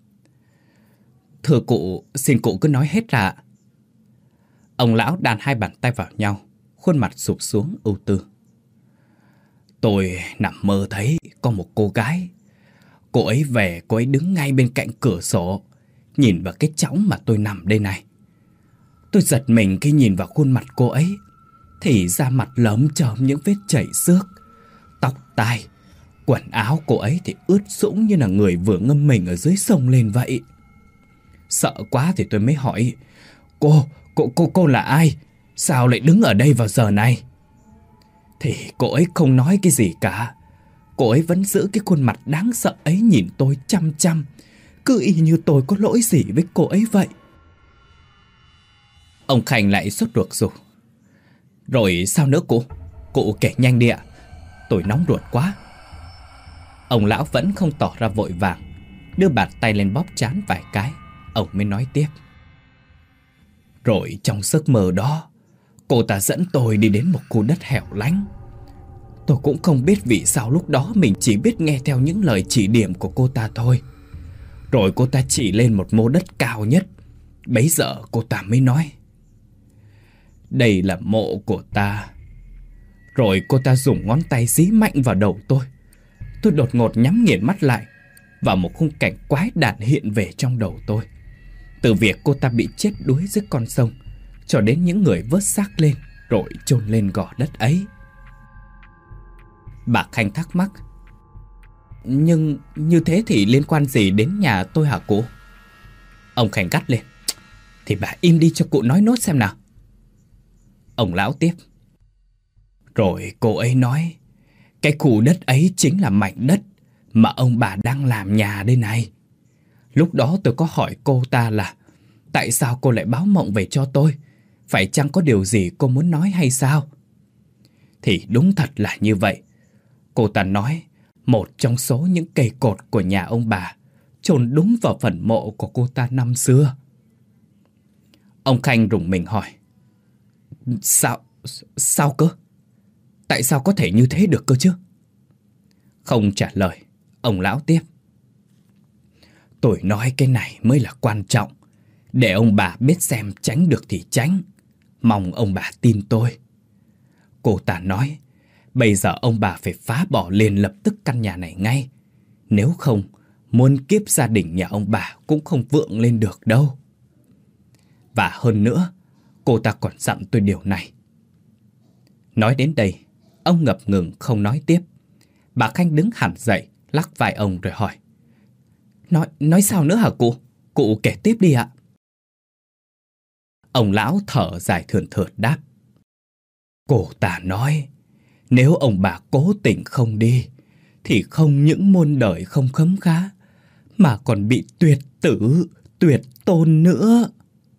"Thưa cụ, xin cụ cứ nói hết ra ạ." Ông lão đan hai bàn tay vào nhau, khuôn mặt sụp xuống ưu tư: "Tôi nằm mơ thấy có một cô gái. Cô ấy về, cô ấy đứng ngay bên cạnh cửa sổ, nhìn vào cái chõng mà tôi nằm đây này. Tôi giật mình khi nhìn vào khuôn mặt cô ấy. thì da mặt lởm chởm những vết chảy xước. Tóc tai, quần áo cô ấy thì ướt sũng như là người vừa ngâm mình ở dưới sông lên vậy. Sợ quá thì tôi mới hỏi: Cô, cô, cô, cô là ai? Sao lại đứng ở đây vào giờ này? Thì cô ấy không nói cái gì cả. Cô ấy vẫn giữ cái khuôn mặt đáng sợ ấy nhìn tôi chăm chăm, cứ y như tôi có lỗi gì với cô ấy vậy. Ông Khanh lại sốt ruột rủ: Rồi sao nữa cụ? Cụ kể nhanh đi ạ, tôi nóng ruột quá. Ông lão vẫn không tỏ ra vội vàng, đưa bàn tay lên bóp trán vài cái. Ông mới nói tiếp: Rồi trong giấc mơ đó, cô ta dẫn tôi đi đến một khu đất hẻo lánh. Tôi cũng không biết vì sao lúc đó mình chỉ biết nghe theo những lời chỉ điểm của cô ta thôi. Rồi cô ta chỉ lên một mô đất cao nhất. Bấy giờ cô ta mới nói: Đây là mộ của ta. Rồi cô ta dùng ngón tay dí mạnh vào đầu tôi. Tôi đột ngột nhắm nghiền mắt lại, và một khung cảnh quái đản hiện về trong đầu tôi. Từ việc cô ta bị chết đuối dưới con sông, cho đến những người vớt xác lên rồi chôn lên gò đất ấy. Bà Khanh thắc mắc: Nhưng như thế thì liên quan gì đến nhà tôi hả cụ? Ông Khanh gắt lên: Thì bà im đi cho cụ nói nốt xem nào. Ông lão tiếp: Rồi cô ấy nói cái khu đất ấy chính là mảnh đất mà ông bà đang làm nhà đây này. Lúc đó tôi có hỏi cô ta là tại sao cô lại báo mộng về cho tôi? Phải chăng có điều gì cô muốn nói hay sao? Thì đúng thật là như vậy. Cô ta nói một trong số những cây cột của nhà ông bà chôn đúng vào phần mộ của cô ta năm xưa. Ông Khanh rùng mình hỏi: Sao, sao cơ? Tại sao có thể như thế được cơ chứ? Không trả lời, ông lão tiếp: Tôi nói cái này mới là quan trọng, để ông bà biết xem tránh được thì tránh. Mong ông bà tin tôi. Cô ta nói bây giờ ông bà phải phá bỏ liền lập tức căn nhà này ngay. Nếu không, muôn kiếp gia đình nhà ông bà cũng không vượng lên được đâu. Và hơn nữa, cô ta còn dặn tôi điều này. Nói đến đây, ông ngập ngừng không nói tiếp. Bà Khanh đứng hẳn dậy, lắc vai ông rồi hỏi: Nói, nói sao nữa hả cụ? Cụ kể tiếp đi ạ. Ông lão thở dài thườn thượt đáp: Cô ta nói nếu ông bà cố tình không đi thì không những muôn đời không khấm khá, mà còn bị tuyệt tử, tuyệt tôn nữa.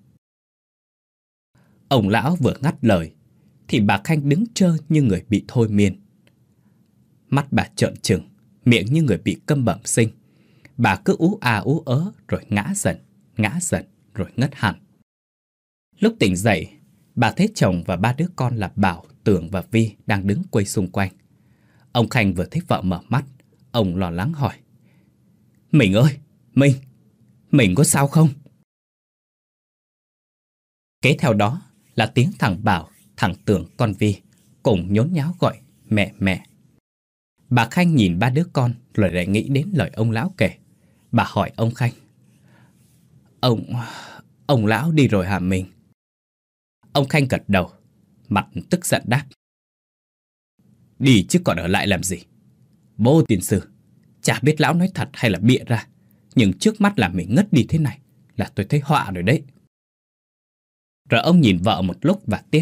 Ông lão vừa ngắt lời thì bà Khanh đứng trơ như người bị thôi miên. Mắt bà trợn trừng, miệng như người bị câm bẩm sinh. Bà cứ ú à ú ớ rồi ngã dần, ngã dần rồi ngất hẳn. Lúc tỉnh dậy, bà thấy chồng và ba đứa con là Bảo, Tường và Vi đang đứng quây xung quanh. Ông Khanh vừa thấy vợ mở mắt, ông lo lắng hỏi: Mình ơi, Mình, mình có sao không? Kế theo đó là tiếng thằng Bảo, thằng Tường, con Vi cùng nhốn nháo gọi mẹ mẹ. Bà Khanh nhìn ba đứa con rồi lại nghĩ đến lời ông lão kể. Bà hỏi ông Khanh: Ông, ông lão đi rồi hả mình? Ông Khanh gật đầu, mặt tức giận đáp: Đi chứ còn ở lại làm gì? Bố tiền sư, chả biết lão nói thật hay là bịa ra, nhưng trước mắt là mình ngất đi thế này là tôi thấy họa rồi đấy. Rồi ông nhìn vợ một lúc và tiếp: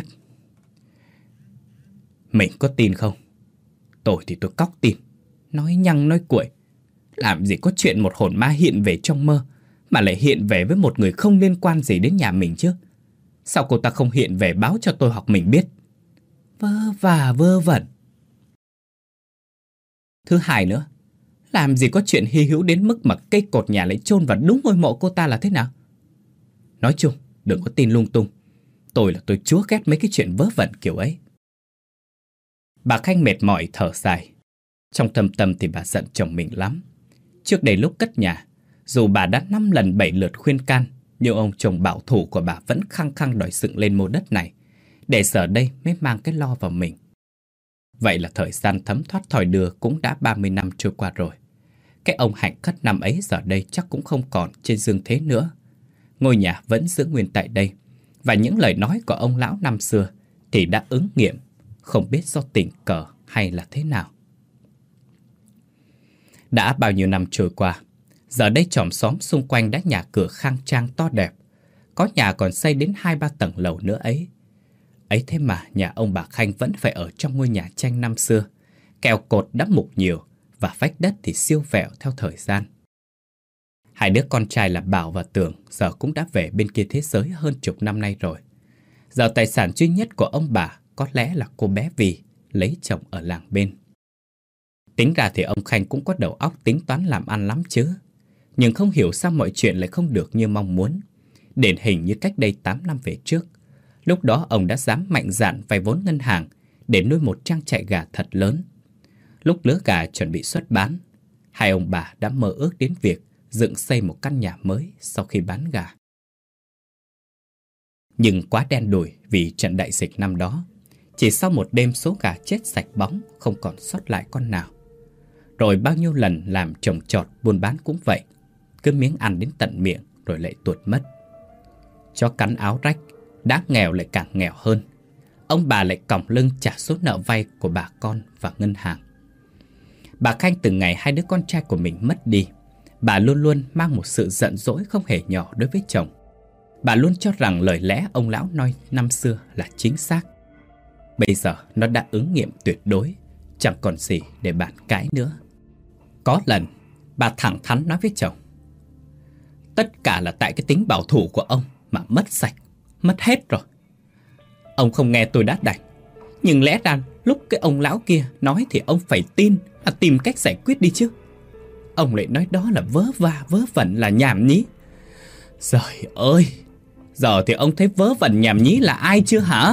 Mình có tin không? Tôi thì tôi cóc tin. Nói nhăng nói cuội, làm gì có chuyện một hồn ma hiện về trong mơ mà lại hiện về với một người không liên quan gì đến nhà mình chứ. Sao cô ta không hiện về báo cho tôi hoặc mình biết? Vơ và vơ vẩn. Thứ hai nữa, làm gì có chuyện hy hữu đến mức mà cây cột nhà lại chôn vào đúng ngôi mộ cô ta là thế nào? Nói chung, đừng có tin lung tung. Tôi là tôi chúa ghét mấy cái chuyện vớ vẩn kiểu ấy. Bà Khanh mệt mỏi thở dài. Trong thâm tâm thì bà giận chồng mình lắm. Trước đây lúc cất nhà, dù bà đã năm lần bảy lượt khuyên can, nhưng ông chồng bảo thủ của bà vẫn khăng khăng đòi dựng lên mô đất này, để giờ đây mới mang cái lo vào mình. Vậy là thời gian thấm thoát thỏi đưa cũng đã ba mươi năm trôi qua rồi. Cái ông hạnh khất năm ấy giờ đây chắc cũng không còn trên dương thế nữa. Ngôi nhà vẫn giữ nguyên tại đây, và những lời nói của ông lão năm xưa thì đã ứng nghiệm, không biết do tình cờ hay là thế nào. Đã bao nhiêu năm trôi qua, giờ đây chòm xóm xung quanh đã nhà cửa khang trang to đẹp. Có nhà còn xây đến hai ba tầng lầu nữa ấy. Ấy thế mà nhà ông bà Khanh vẫn phải ở trong ngôi nhà tranh năm xưa. Kèo cột đã mục nhiều và vách đất thì siêu vẹo theo thời gian. Hai đứa con trai là Bảo và Tường giờ cũng đã về bên kia thế giới hơn chục năm nay rồi. Giờ tài sản duy nhất của ông bà có lẽ là cô bé Vy lấy chồng ở làng bên. Tính ra thì ông Khanh cũng có đầu óc tính toán làm ăn lắm chứ. Nhưng không hiểu sao mọi chuyện lại không được như mong muốn. Điển hình như cách đây tám năm về trước. Lúc đó ông đã dám mạnh dạn vay vốn ngân hàng để nuôi một trang trại gà thật lớn. Lúc lứa gà chuẩn bị xuất bán, hai ông bà đã mơ ước đến việc dựng xây một căn nhà mới sau khi bán gà. Nhưng quá đen đủi vì trận đại dịch năm đó. Chỉ sau một đêm số gà chết sạch bóng, không còn sót lại con nào. Rồi bao nhiêu lần làm trồng trọt buôn bán cũng vậy. Cứ miếng ăn đến tận miệng rồi lại tuột mất. Chó cắn áo rách, đã nghèo lại càng nghèo hơn. Ông bà lại còng lưng trả số nợ vay của bà con và ngân hàng. Bà Khanh từ ngày hai đứa con trai của mình mất đi, bà luôn luôn mang một sự giận dỗi không hề nhỏ đối với chồng. Bà luôn cho rằng lời lẽ ông lão nói năm xưa là chính xác. Bây giờ nó đã ứng nghiệm tuyệt đối, chẳng còn gì để bàn cãi nữa. Có lần, bà thẳng thắn nói với chồng: tất cả là tại cái tính bảo thủ của ông mà mất sạch, mất hết rồi. Ông không nghe tôi đã đành, nhưng lẽ ra lúc cái ông lão kia nói thì ông phải tin và tìm cách giải quyết đi chứ. Ông lại nói đó là vớ va, vớ vẩn, là nhảm nhí. Trời ơi, giờ thì ông thấy vớ vẩn nhảm nhí là ai chưa hả?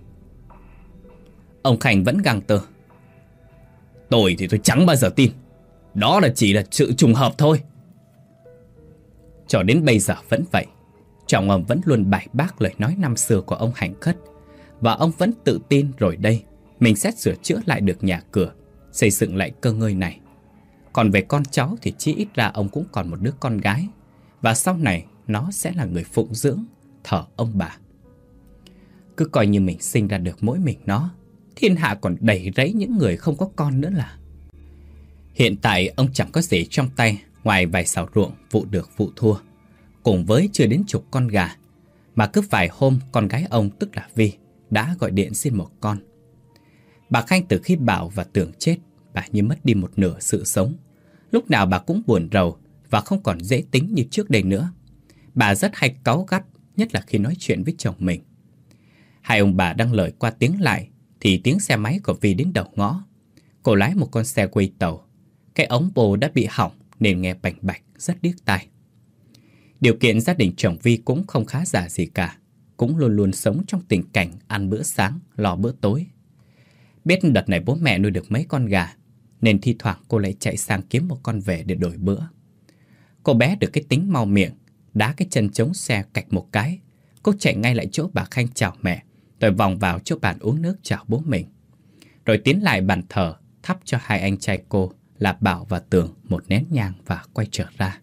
Ông Khanh vẫn găng tơ: tôi thì tôi chẳng bao giờ tin. Đó là chỉ là sự trùng hợp thôi. Cho đến bây giờ vẫn vậy. Chồng ông vẫn luôn bài bác lời nói năm xưa của ông Hành Khất. Và ông vẫn tự tin rồi đây mình sẽ sửa chữa lại được nhà cửa, xây dựng lại cơ ngơi này. Còn về con cháu thì chỉ ít ra ông cũng còn một đứa con gái. Và sau này nó sẽ là người phụng dưỡng, thờ ông bà. Cứ coi như mình sinh ra được mỗi mình nó, thiên hạ còn đầy rẫy những người không có con nữa là. Hiện tại ông chẳng có gì trong tay ngoài vài sào ruộng vụ được vụ thua, cùng với chưa đến chục con gà. Mà cứ vài hôm con gái ông tức là Vy đã gọi điện xin một con. Bà Khanh từ khi Bảo và Tường chết, bà như mất đi một nửa sự sống. Lúc nào bà cũng buồn rầu và không còn dễ tính như trước đây nữa. Bà rất hay cáu gắt, nhất là khi nói chuyện với chồng mình. Hai ông bà đang lời qua tiếng lại thì tiếng xe máy của Vy đến đầu ngõ. Cô lái một con xe quay tàu. Cái ống bô đã bị hỏng nên nghe bành bạch rất điếc tai. Điều kiện gia đình chồng Vy cũng không khá giả gì cả. Cũng luôn luôn sống trong tình cảnh ăn bữa sáng, lo bữa tối. Biết đợt này bố mẹ nuôi được mấy con gà, nên thi thoảng cô lại chạy sang kiếm một con về để đổi bữa. Cô bé được cái tính mau miệng, đá cái chân chống xe cạch một cái. Cô chạy ngay lại chỗ bà Khanh chào mẹ, rồi vòng vào chỗ bàn uống nước chào bố mình. Rồi tiến lại bàn thờ, thắp cho hai anh trai cô là Bảo và Tường một nén nhang và quay trở ra.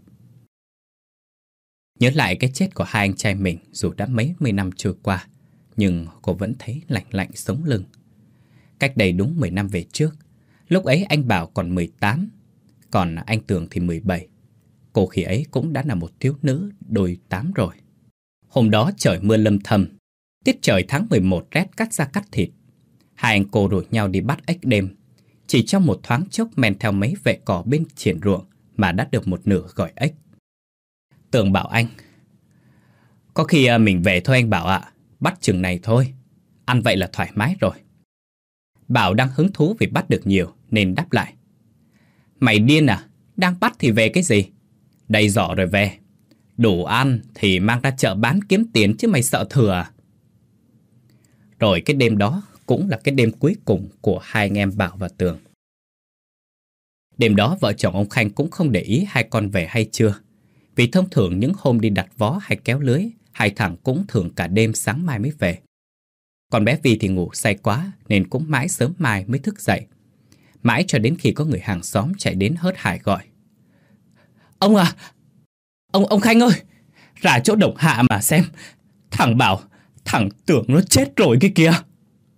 Nhớ lại cái chết của hai anh trai mình dù đã mấy mươi năm trôi qua, nhưng cô vẫn thấy lạnh lạnh sống lưng. Cách đây đúng mười năm về trước, lúc ấy anh Bảo còn mười tám, còn anh Tường thì mười bảy. Cô khi ấy cũng đã là một thiếu nữ đôi tám rồi. Hôm đó trời mưa lâm thầm, tiết trời tháng mười một rét cắt da cắt thịt. Hai anh cô rủ nhau đi bắt ếch đêm. Chỉ trong một thoáng chốc men theo mấy vệ cỏ bên triển ruộng mà đã được một nửa gỏi ếch. Tường bảo anh: có khi mình về thôi anh Bảo ạ, bắt chừng này thôi, ăn vậy là thoải mái rồi. Bảo đang hứng thú vì bắt được nhiều nên đáp lại: mày điên à, đang bắt thì về cái gì? Đầy giỏ rồi về, đủ ăn thì mang ra chợ bán kiếm tiền chứ mày sợ thừa à? Rồi cái đêm đó cũng là cái đêm cuối cùng của hai anh em Bảo và Tường. Đêm đó vợ chồng ông Khanh cũng không để ý hai con về hay chưa. Vì thông thường những hôm đi đặt vó hay kéo lưới, hai thằng cũng thường cả đêm sáng mai mới về. Còn bé Vy thì ngủ say quá nên cũng mãi sớm mai mới thức dậy. Mãi cho đến khi có người hàng xóm chạy đến hớt hải gọi: ông à, ông ông Khanh ơi, ra chỗ Đồng Hạ mà xem, thằng Bảo, thằng Tưởng nó chết rồi kia kìa.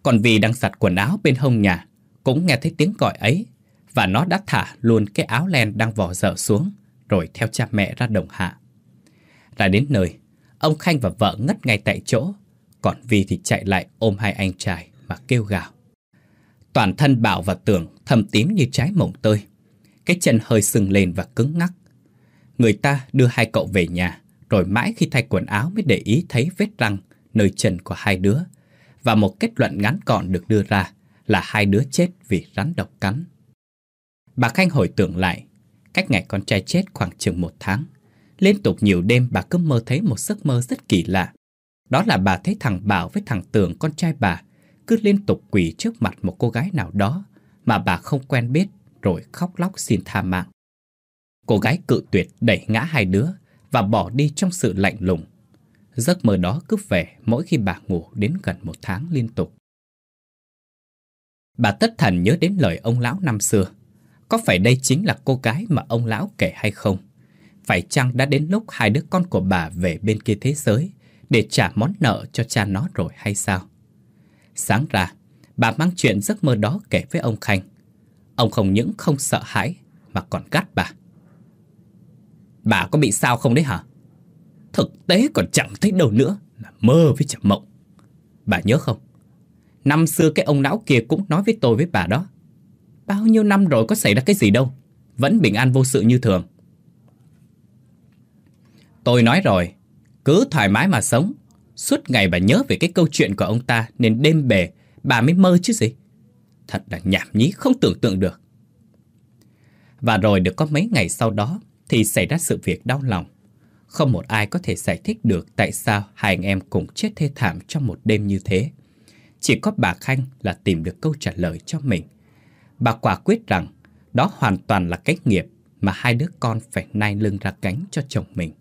Còn vì đang giặt quần áo bên hông nhà cũng nghe thấy tiếng gọi ấy, và nó đã thả luôn cái áo len đang vò dở xuống, rồi theo cha mẹ ra đồng hạ. Ra đến nơi, ông Khanh và vợ ngất ngay tại chỗ, còn Vi thì chạy lại ôm hai anh trai mà kêu gào. Toàn thân Bảo và Tường thâm tím như trái mồng tơi, cái chân hơi sưng lên và cứng ngắc. Người ta đưa hai cậu về nhà, rồi mãi khi thay quần áo mới để ý thấy vết răng nơi chân của hai đứa, và một kết luận ngắn gọn được đưa ra là hai đứa chết vì rắn độc cắn. Bà Khanh hồi tưởng lại, cách ngày con trai chết khoảng chừng một tháng, liên tục nhiều đêm bà cứ mơ thấy một giấc mơ rất kỳ lạ. Đó là bà thấy thằng Bảo với thằng Tường, con trai bà, cứ liên tục quỳ trước mặt một cô gái nào đó mà bà không quen biết, rồi khóc lóc xin tha mạng. Cô gái cự tuyệt đẩy ngã hai đứa và bỏ đi trong sự lạnh lùng. Giấc mơ đó cứ về mỗi khi bà ngủ đến gần một tháng liên tục. Bà thất thần nhớ đến lời ông lão năm xưa. Có phải đây chính là cô gái mà ông lão kể hay không? Phải chăng đã đến lúc hai đứa con của bà về bên kia thế giới để trả món nợ cho cha nó rồi hay sao? Sáng ra, bà mang chuyện giấc mơ đó kể với ông Khanh. Ông không những không sợ hãi mà còn gắt bà. Bà có bị sao không đấy hả? Thực tế còn chẳng thấy đâu nữa, là mơ với chả mộng. Bà nhớ không? Năm xưa cái ông lão kia cũng nói với tôi với bà đó. Bao nhiêu năm rồi có xảy ra cái gì đâu, vẫn bình an vô sự như thường. Tôi nói rồi, cứ thoải mái mà sống. Suốt ngày bà nhớ về cái câu chuyện của ông ta nên đêm bề bà mới mơ chứ gì. Thật là nhảm nhí không tưởng tượng được. Và rồi được có mấy ngày sau đó thì xảy ra sự việc đau lòng. Không một ai có thể giải thích được tại sao hai anh em cùng chết thê thảm trong một đêm như thế. Chỉ có bà Khanh là tìm được câu trả lời cho mình. Bà quả quyết rằng đó hoàn toàn là cái nghiệp mà hai đứa con phải nai lưng ra gánh cho chồng mình.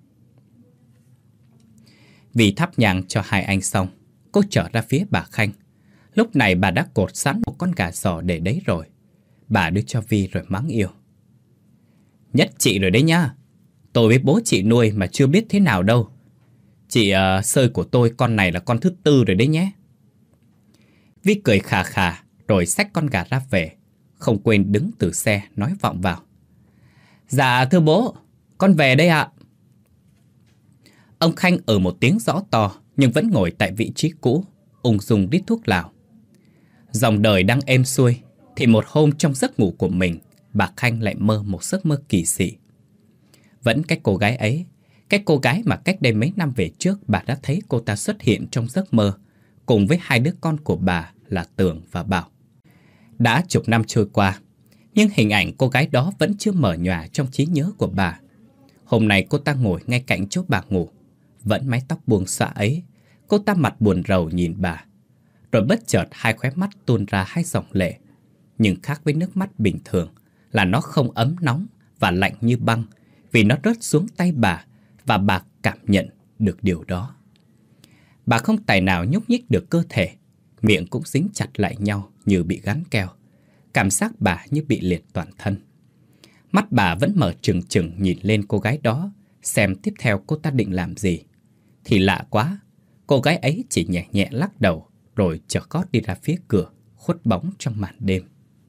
Vì thắp nhang cho hai anh xong, cô trở ra phía bà Khanh. Lúc này bà đã cột sẵn một con gà giò để đấy rồi. Bà đưa cho Vi rồi mắng yêu. Nhất chị rồi đấy nhá. Tôi với bố chị nuôi mà chưa biết thế nào đâu. Chị uh, sơi của tôi con này là con thứ tư rồi đấy nhé. Vi cười khà khà rồi xách con gà ra về, không quên đứng từ xe nói vọng vào. Dạ thưa bố, con về đây ạ. Ông Khanh ở một tiếng rõ to nhưng vẫn ngồi tại vị trí cũ, ung dung đít thuốc lào. Dòng đời đang êm xuôi thì một hôm trong giấc ngủ của mình, bà Khanh lại mơ một giấc mơ kỳ dị. Vẫn cái cô gái ấy, cái cô gái mà cách đây mấy năm về trước bà đã thấy cô ta xuất hiện trong giấc mơ cùng với hai đứa con của bà là Tường và Bảo. Đã chục năm trôi qua, nhưng hình ảnh cô gái đó vẫn chưa mở nhòa trong trí nhớ của bà. Hôm nay cô ta ngồi ngay cạnh chỗ bà ngủ, vẫn mái tóc buông xõa ấy, cô ta mặt buồn rầu nhìn bà. Rồi bất chợt hai khóe mắt tuôn ra hai dòng lệ. Nhưng khác với nước mắt bình thường là nó không ấm nóng và lạnh như băng, vì nó rớt xuống tay bà và bà cảm nhận được điều đó. Bà không tài nào nhúc nhích được cơ thể, miệng cũng dính chặt lại nhau như bị gắn keo. Cảm giác bà như bị liệt toàn thân. Mắt bà vẫn mở trừng trừng nhìn lên cô gái đó, xem tiếp theo cô ta định làm gì. Thì lạ quá, cô gái ấy chỉ nhẹ nhẹ lắc đầu rồi chở gót đi ra phía cửa, khuất bóng trong màn đêm.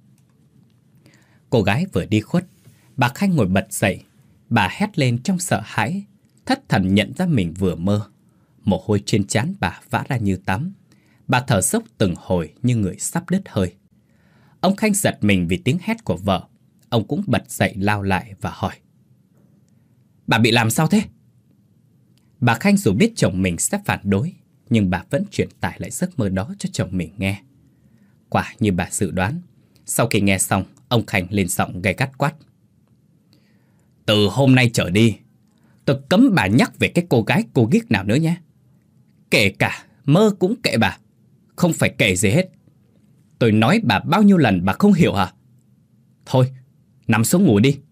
Cô gái vừa đi khuất, bà Khanh ngồi bật dậy. Bà hét lên trong sợ hãi, thất thần nhận ra mình vừa mơ. Mồ hôi trên trán bà vã ra như tắm. Bà thở dốc từng hồi như người sắp đứt hơi. Ông Khanh giật mình vì tiếng hét của vợ. Ông cũng bật dậy lao lại và hỏi. Bà bị làm sao thế? Bà Khanh dù biết chồng mình sẽ phản đối, nhưng bà vẫn truyền tải lại giấc mơ đó cho chồng mình nghe. Quả như bà dự đoán, sau khi nghe xong, ông Khanh lên giọng gay gắt quát. Từ hôm nay trở đi, tôi cấm bà nhắc về cái cô gái cô ghiếc nào nữa nhé. Kể cả mơ cũng kệ bà, không phải kể gì hết. Tôi nói bà bao nhiêu lần bà không hiểu hả? Thôi, nằm xuống ngủ đi.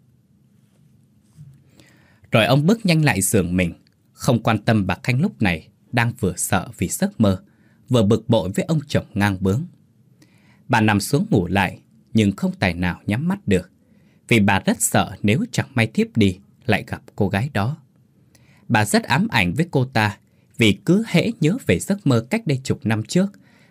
Rồi ông bước nhanh lại giường mình, không quan tâm bà Khanh lúc này đang vừa sợ vì giấc mơ, vừa bực bội với ông chồng ngang bướng. Bà nằm xuống ngủ lại, nhưng không tài nào nhắm mắt được, vì bà rất sợ nếu chẳng may thiếp đi lại gặp cô gái đó. Bà rất ám ảnh với cô ta, vì cứ hễ nhớ về giấc mơ cách đây chục năm trước,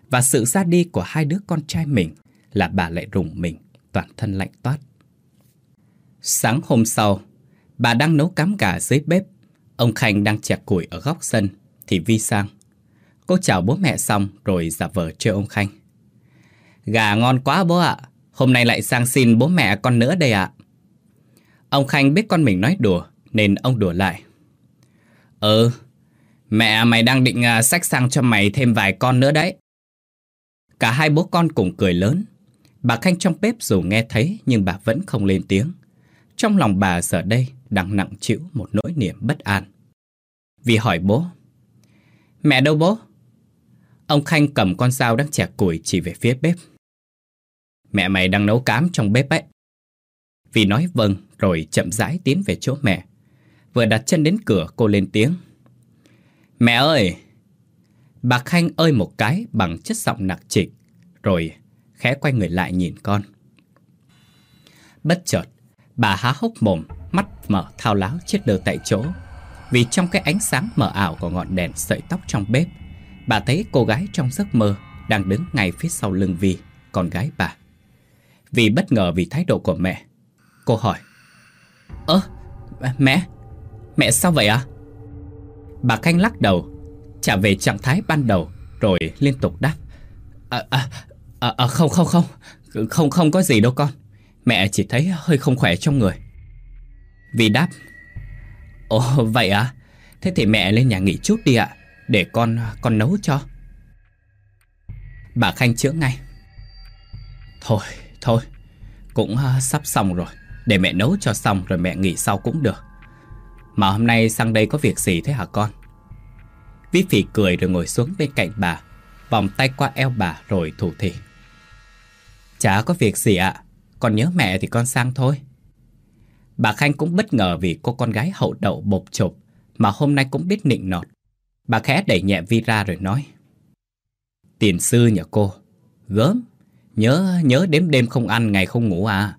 Và sự ra đi của hai đứa con trai mình là bà lại rùng mình, toàn thân lạnh toát. Sáng hôm sau, bà đang nấu cám gà dưới bếp. Ông Khanh đang chặt củi ở góc sân thì Vi sang. Cô chào bố mẹ xong rồi giả vờ trêu ông Khanh. Gà ngon quá bố ạ, hôm nay lại sang xin bố mẹ con nữa đây ạ. Ông Khanh biết con mình nói đùa nên ông đùa lại. Ừ, mẹ mày đang định uh, xách sang cho mày thêm vài con nữa đấy. Cả hai bố con cùng cười lớn. Bà Khanh trong bếp dù nghe thấy nhưng bà vẫn không lên tiếng. Trong lòng bà giờ đây đang nặng trĩu một nỗi niềm bất an. Vi hỏi bố. Mẹ đâu bố? Ông Khanh cầm con dao đang chẻ củi chỉ về phía bếp. Mẹ mày đang nấu cám trong bếp ấy. Vi nói vâng rồi chậm rãi tiến về chỗ mẹ. Vừa đặt chân đến cửa cô lên tiếng. Mẹ ơi! Bà Khanh ơi một cái bằng chất giọng nặng trịch, rồi khẽ quay người lại nhìn con. Bất chợt, bà há hốc mồm, mắt mở thao láo chết lơ tại chỗ. Vì trong cái ánh sáng mờ ảo của ngọn đèn sợi tóc trong bếp, bà thấy cô gái trong giấc mơ đang đứng ngay phía sau lưng Vi, con gái bà. Vi bất ngờ vì thái độ của mẹ. Cô hỏi. Ơ, mẹ, mẹ sao vậy ạ? Bà Khanh lắc đầu, trả về trạng thái ban đầu, rồi liên tục đáp. À, à, à, à, không, không, không, không, không có gì đâu con. Mẹ chỉ thấy hơi không khỏe trong người. Vi đáp. Ồ, vậy à? Thế thì mẹ lên nhà nghỉ chút đi ạ, để con, con nấu cho. Bà Khanh chữa ngay. Thôi, thôi, cũng uh, sắp xong rồi. Để mẹ nấu cho xong rồi mẹ nghỉ sau cũng được. Mà hôm nay sang đây có việc gì thế hả con? Vi phì cười rồi ngồi xuống bên cạnh bà, vòng tay qua eo bà rồi thủ thỉ. Chả có việc gì ạ, con nhớ mẹ thì con sang thôi. Bà Khanh cũng bất ngờ vì cô con gái hậu đậu bộp chộp mà hôm nay cũng biết nịnh nọt. Bà khẽ đẩy nhẹ Vi ra rồi nói. Tiền sư nhà cô, gớm, nhớ nhớ đêm đêm không ăn ngày không ngủ à.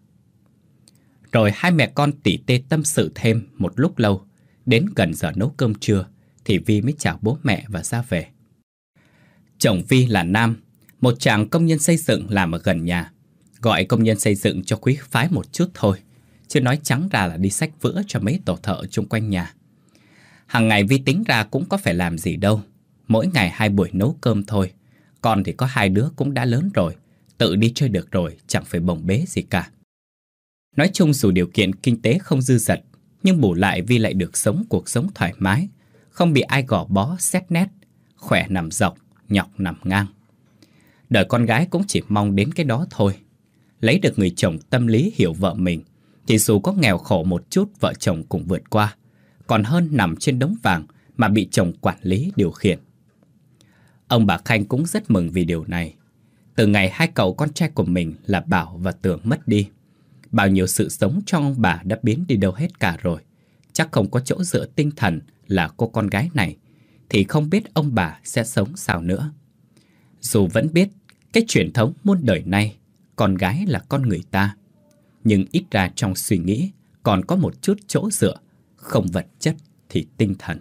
Rồi hai mẹ con tỉ tê tâm sự thêm một lúc lâu. Đến gần giờ nấu cơm trưa thì Vi mới chào bố mẹ và ra về. Chồng Vi là Nam, một chàng công nhân xây dựng làm ở gần nhà. Gọi công nhân xây dựng cho quý phái một chút thôi, chứ nói trắng ra là đi xách vữa cho mấy tổ thợ chung quanh nhà. Hàng ngày Vi tính ra cũng có phải làm gì đâu, mỗi ngày hai buổi nấu cơm thôi. Con thì có hai đứa cũng đã lớn rồi, tự đi chơi được rồi, chẳng phải bồng bế gì cả. Nói chung dù điều kiện kinh tế không dư dật, nhưng bù lại Vi lại được sống cuộc sống thoải mái, không bị ai gò bó xét nét, khỏe nằm dọc, nhọc nằm ngang. Đời con gái cũng chỉ mong đến cái đó thôi. Lấy được người chồng tâm lý hiểu vợ mình, thì dù có nghèo khổ một chút vợ chồng cũng vượt qua, còn hơn nằm trên đống vàng mà bị chồng quản lý điều khiển. Ông bà Khanh cũng rất mừng vì điều này. Từ ngày hai cậu con trai của mình là Bảo và Tường mất đi, bao nhiêu sự sống cho ông bà đã biến đi đâu hết cả rồi. Chắc không có chỗ dựa tinh thần là cô con gái này, thì không biết ông bà sẽ sống sao nữa. Dù vẫn biết cái truyền thống muôn đời nay con gái là con người ta, nhưng ít ra trong suy nghĩ còn có một chút chỗ dựa, không vật chất thì tinh thần.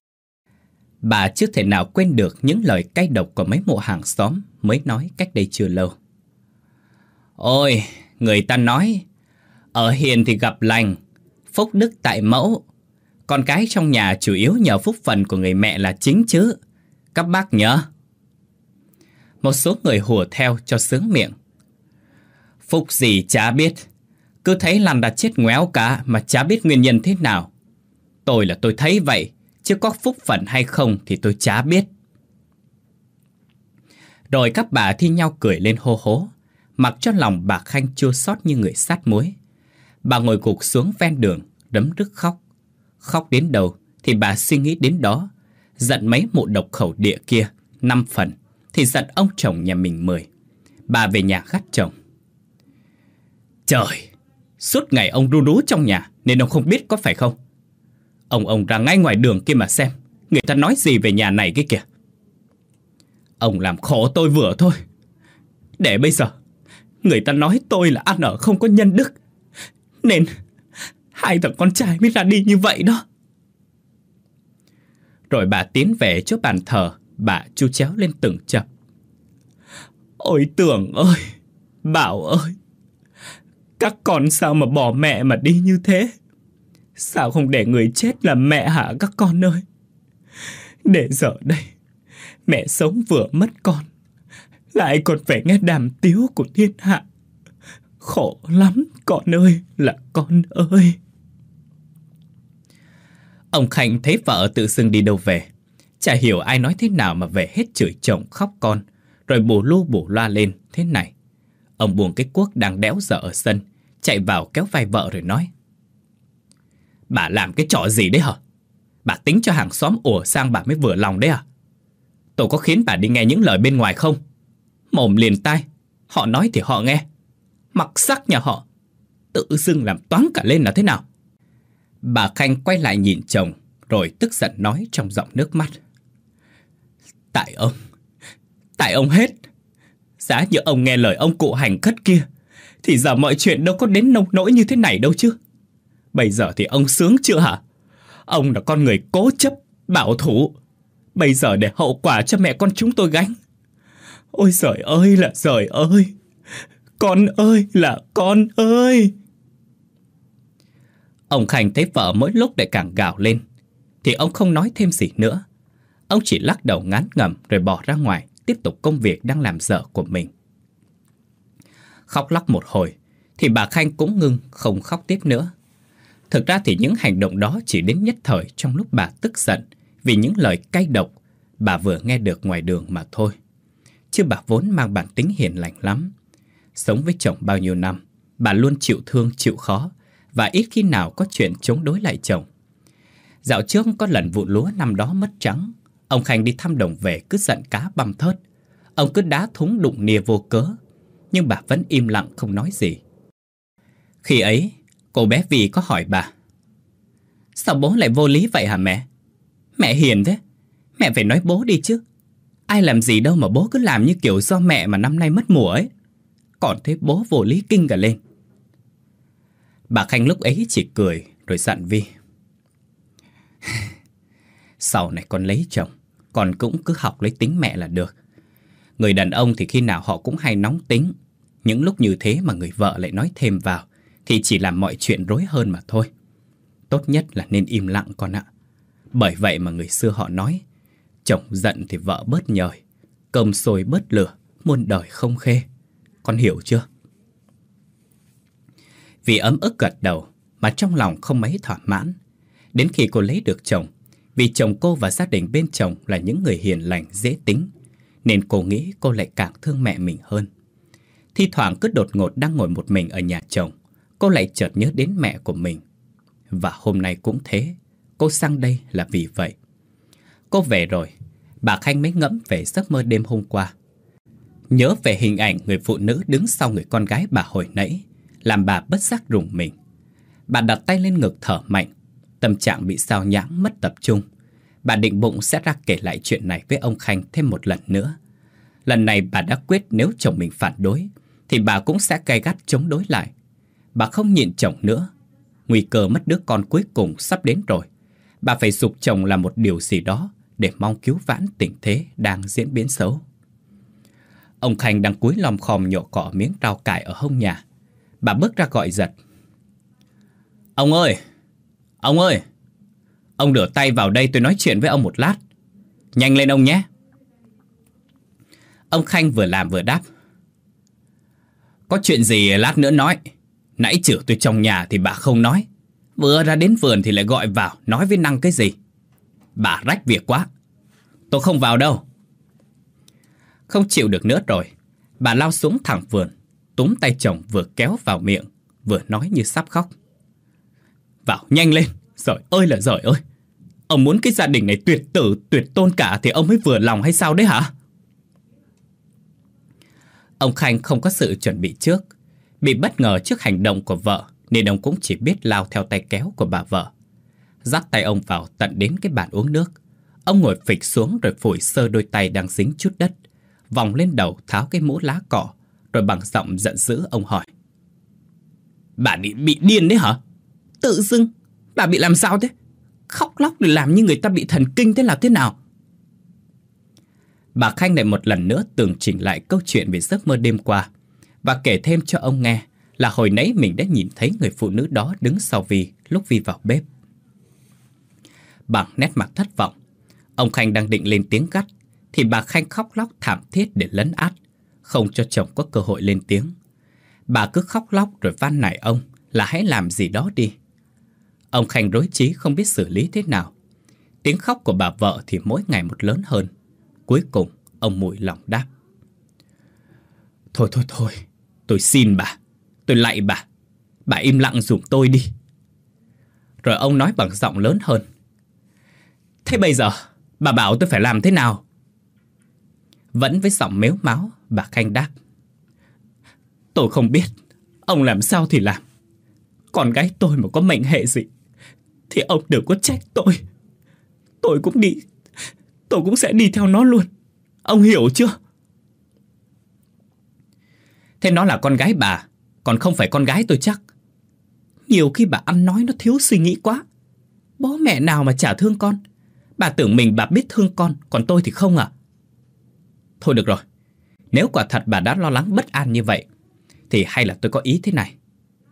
Bà chưa thể nào quên được những lời cay độc của mấy mụ hàng xóm mới nói cách đây chưa lâu. Ôi, người ta nói, ở hiền thì gặp lành, phúc đức tại mẫu. Con cái trong nhà chủ yếu nhờ phúc phần của người mẹ là chính chứ, các bác nhớ. Một số người hùa theo cho sướng miệng. Phúc gì chả biết, cứ thấy làm đã chết ngoéo cả mà chả biết nguyên nhân thế nào. Tôi là tôi thấy vậy, chứ có phúc phận hay không thì tôi chả biết. Rồi các bà thi nhau cười lên hô hố, mặc cho lòng bà Khanh chua xót như người sát muối. Bà ngồi gục xuống ven đường, đấm rức khóc. Khóc đến đâu thì bà suy nghĩ đến đó. Giận mấy mụ độc khẩu địa kia năm phần, thì giận ông chồng nhà mình mười. Bà về nhà gắt chồng. Trời, suốt ngày ông ru rú trong nhà nên ông không biết có phải không? Ông ông ra ngay ngoài đường kia mà xem, người ta nói gì về nhà này cái kìa. Ông làm khổ tôi vừa thôi. Để bây giờ người ta nói tôi là ăn ở không có nhân đức, nên hai thằng con trai mới ra đi như vậy đó. Rồi bà tiến về chỗ bàn thờ, bà chu chéo lên từng chập. Ôi Tưởng ơi, Bảo ơi, các con sao mà bỏ mẹ mà đi như thế? Sao không để người chết làm mẹ hả các con ơi? Để giờ đây, mẹ sống vừa mất con, lại còn phải nghe đàm tiếu của thiên hạ. Khổ lắm con ơi là con ơi. Ông Khanh thấy vợ tự xưng đi đâu về, chả hiểu ai nói thế nào mà về hết chửi chồng khóc con, rồi bù lu bù loa lên thế này. Ông buông cái cuốc đang đẽo dở ở sân, chạy vào kéo vai vợ rồi nói: Bà làm cái trò gì đấy hả? Bà tính cho hàng xóm ùa sang bà mới vừa lòng đấy à? Tôi có khiến bà đi nghe những lời bên ngoài không? Mồm liền tai, họ nói thì họ nghe. Mặc sắc nhà họ, tự dưng làm toáng cả lên là thế nào? Bà Khanh quay lại nhìn chồng, rồi tức giận nói trong giọng nước mắt: Tại ông, tại ông hết. Giá như ông nghe lời ông cụ hành khất kia, thì giờ mọi chuyện đâu có đến nông nỗi như thế này đâu chứ. Bây giờ thì ông sướng chưa hả? Ông là con người cố chấp, bảo thủ. Bây giờ để hậu quả cho mẹ con chúng tôi gánh. Ôi giời ơi là giời ơi, con ơi là con ơi. Ông Khanh thấy vợ mỗi lúc lại càng gào lên, thì ông không nói thêm gì nữa. Ông chỉ lắc đầu ngán ngẩm rồi bỏ ra ngoài, tiếp tục công việc đang làm dở của mình. Khóc lóc một hồi, thì bà Khanh cũng ngưng không khóc tiếp nữa. Thực ra thì những hành động đó chỉ đến nhất thời trong lúc bà tức giận vì những lời cay độc bà vừa nghe được ngoài đường mà thôi. Chứ bà vốn mang bản tính hiền lành lắm. Sống với chồng bao nhiêu năm, bà luôn chịu thương chịu khó và ít khi nào có chuyện chống đối lại chồng. Dạo trước có lần vụ lúa năm đó mất trắng, ông Khanh đi thăm đồng về cứ giận cá băm thớt. Ông cứ đá thúng đụng nia vô cớ, nhưng bà vẫn im lặng không nói gì. Khi ấy, cô bé Vy có hỏi bà: Sao bố lại vô lý vậy hả mẹ? Mẹ hiền thế, mẹ phải nói bố đi chứ. Ai làm gì đâu mà bố cứ làm như kiểu do mẹ mà năm nay mất mùa ấy. Còn thấy bố vô lý kinh cả lên. Bà Khanh lúc ấy chỉ cười rồi dặn Vy: Sau này con lấy chồng, con cũng cứ học lấy tính mẹ là được. Người đàn ông thì khi nào họ cũng hay nóng tính. Những lúc như thế mà người vợ lại nói thêm vào thì chỉ làm mọi chuyện rối hơn mà thôi. Tốt nhất là nên im lặng con ạ. Bởi vậy mà người xưa họ nói: Chồng giận thì vợ bớt nhời, cơm sôi bớt lửa, muôn đời không khê. Con hiểu chưa? Vì ấm ức gật đầu mà trong lòng không mấy thỏa mãn. Đến khi cô lấy được chồng, vì chồng cô và gia đình bên chồng là những người hiền lành dễ tính, nên cô nghĩ cô lại càng thương mẹ mình hơn. Thi thoảng cứ đột ngột đang ngồi một mình ở nhà chồng, cô lại chợt nhớ đến mẹ của mình. Và hôm nay cũng thế, cô sang đây là vì vậy. Cô về rồi, bà Khanh mới ngẫm về giấc mơ đêm hôm qua. Nhớ về hình ảnh người phụ nữ đứng sau người con gái bà hồi nãy, làm bà bất giác rùng mình. Bà đặt tay lên ngực thở mạnh, tâm trạng bị xao nhãng mất tập trung. Bà định bụng sẽ ra kể lại chuyện này với ông Khanh thêm một lần nữa. Lần này bà đã quyết nếu chồng mình phản đối thì bà cũng sẽ gay gắt chống đối lại. Bà không nhịn chồng nữa. Nguy cơ mất đứa con cuối cùng sắp đến rồi. Bà phải giục chồng làm một điều gì đó để mong cứu vãn tình thế đang diễn biến xấu. Ông Khanh đang cúi lom khom nhổ cọ miếng rau cải ở hông nhà. Bà bước ra gọi giật: Ông ơi! Ông ơi! Ông rửa tay vào đây tôi nói chuyện với ông một lát. Nhanh lên ông nhé! Ông Khanh vừa làm vừa đáp: Có chuyện gì lát nữa nói. Nãy chửi tôi trong nhà thì bà không nói, vừa ra đến vườn thì lại gọi vào nói với năng cái gì. Bà rách việc quá. Tôi không vào đâu. Không chịu được nữa rồi, bà lao xuống thẳng vườn, túm tay chồng vừa kéo vào miệng, vừa nói như sắp khóc: Vào nhanh lên, giời ơi là giời ơi. Ông muốn cái gia đình này tuyệt tử, tuyệt tôn cả thì ông mới vừa lòng hay sao đấy hả? Ông Khanh không có sự chuẩn bị trước, bị bất ngờ trước hành động của vợ nên ông cũng chỉ biết lao theo tay kéo của bà vợ. Dắt tay ông vào tận đến cái bàn uống nước. Ông ngồi phịch xuống rồi phủi sơ đôi tay đang dính chút đất, vòng lên đầu tháo cái mũ lá cọ, rồi bằng giọng giận dữ ông hỏi: Bà bị, bị điên đấy hả? Tự dưng bà bị làm sao thế? Khóc lóc để làm như người ta bị thần kinh thế là thế nào? Bà Khanh lại một lần nữa tường trình lại câu chuyện về giấc mơ đêm qua và kể thêm cho ông nghe là hồi nãy mình đã nhìn thấy người phụ nữ đó đứng sau Vi lúc Vi vào bếp. Bằng nét mặt thất vọng, ông Khanh đang định lên tiếng gắt thì bà Khanh khóc lóc thảm thiết để lấn át, không cho chồng có cơ hội lên tiếng. Bà cứ khóc lóc rồi van nài ông là hãy làm gì đó đi. Ông Khanh rối trí không biết xử lý thế nào. Tiếng khóc của bà vợ thì mỗi ngày một lớn hơn. Cuối cùng ông mùi lòng đáp: Thôi thôi thôi, tôi xin bà, tôi lạy bà, bà im lặng giùm tôi đi. Rồi ông nói bằng giọng lớn hơn: Thế bây giờ bà bảo tôi phải làm thế nào? Vẫn với giọng mếu máo, bà Khanh đáp: Tôi không biết, ông làm sao thì làm. Con gái tôi mà có mệnh hệ gì thì ông đừng có trách tôi. Tôi cũng đi, tôi cũng sẽ đi theo nó luôn. Ông hiểu chưa? Thế nó là con gái bà, còn không phải con gái tôi chắc. Nhiều khi bà ăn nói nó thiếu suy nghĩ quá. Bố mẹ nào mà chả thương con. Bà tưởng mình bà biết thương con, còn tôi thì không à? Thôi được rồi, nếu quả thật bà đã lo lắng bất an như vậy thì hay là tôi có ý thế này.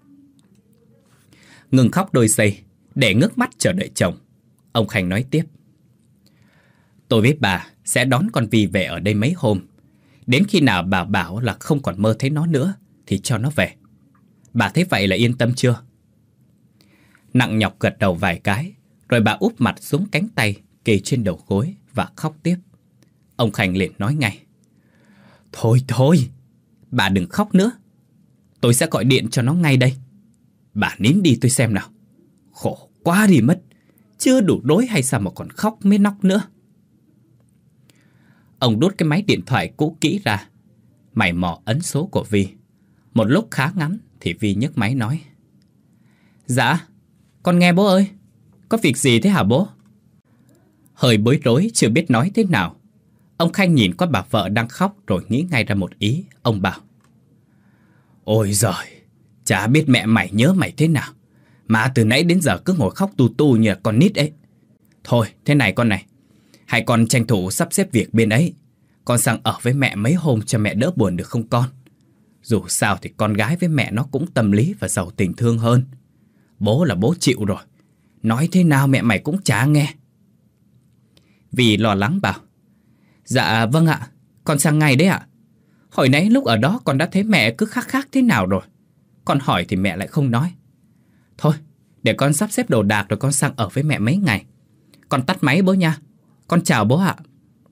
Ngừng khóc đôi giây để ngước mắt chờ đợi chồng, ông Khanh nói tiếp: Tôi với bà sẽ đón con Vi về ở đây mấy hôm. Đến khi nào bà bảo là không còn mơ thấy nó nữa thì cho nó về. Bà thấy vậy là yên tâm chưa? Nặng nhọc gật đầu vài cái, rồi bà úp mặt xuống cánh tay kề trên đầu gối và khóc tiếp. Ông Khanh liền nói ngay: Thôi thôi, bà đừng khóc nữa. Tôi sẽ gọi điện cho nó ngay đây. Bà nín đi tôi xem nào. Khổ quá đi mất. Chưa đủ đối hay sao mà còn khóc mới nóc nữa. Ông đút cái máy điện thoại cũ kỹ ra, mày mò ấn số của Vi. Một lúc khá ngắn thì Vi nhấc máy nói: Dạ, con nghe bố ơi. Có việc gì thế hả bố? Hơi bối rối chưa biết nói thế nào, ông Khanh nhìn qua bà vợ đang khóc rồi nghĩ ngay ra một ý. Ông bảo: Ôi giời, chả biết mẹ mày nhớ mày thế nào mà từ nãy đến giờ cứ ngồi khóc tu tu như là con nít ấy. Thôi thế này con này, hay con tranh thủ sắp xếp việc bên ấy, con sang ở với mẹ mấy hôm cho mẹ đỡ buồn được không con? Dù sao thì con gái với mẹ nó cũng tâm lý và giàu tình thương hơn. Bố là bố chịu rồi, nói thế nào mẹ mày cũng chả nghe. Vì lo lắng bảo: Dạ vâng ạ, con sang ngay đấy ạ. Hồi nãy lúc ở đó con đã thấy mẹ cứ khác khác thế nào rồi. Con hỏi thì mẹ lại không nói. Thôi, để con sắp xếp đồ đạc rồi con sang ở với mẹ mấy ngày. Con tắt máy bố nha. Con chào bố ạ.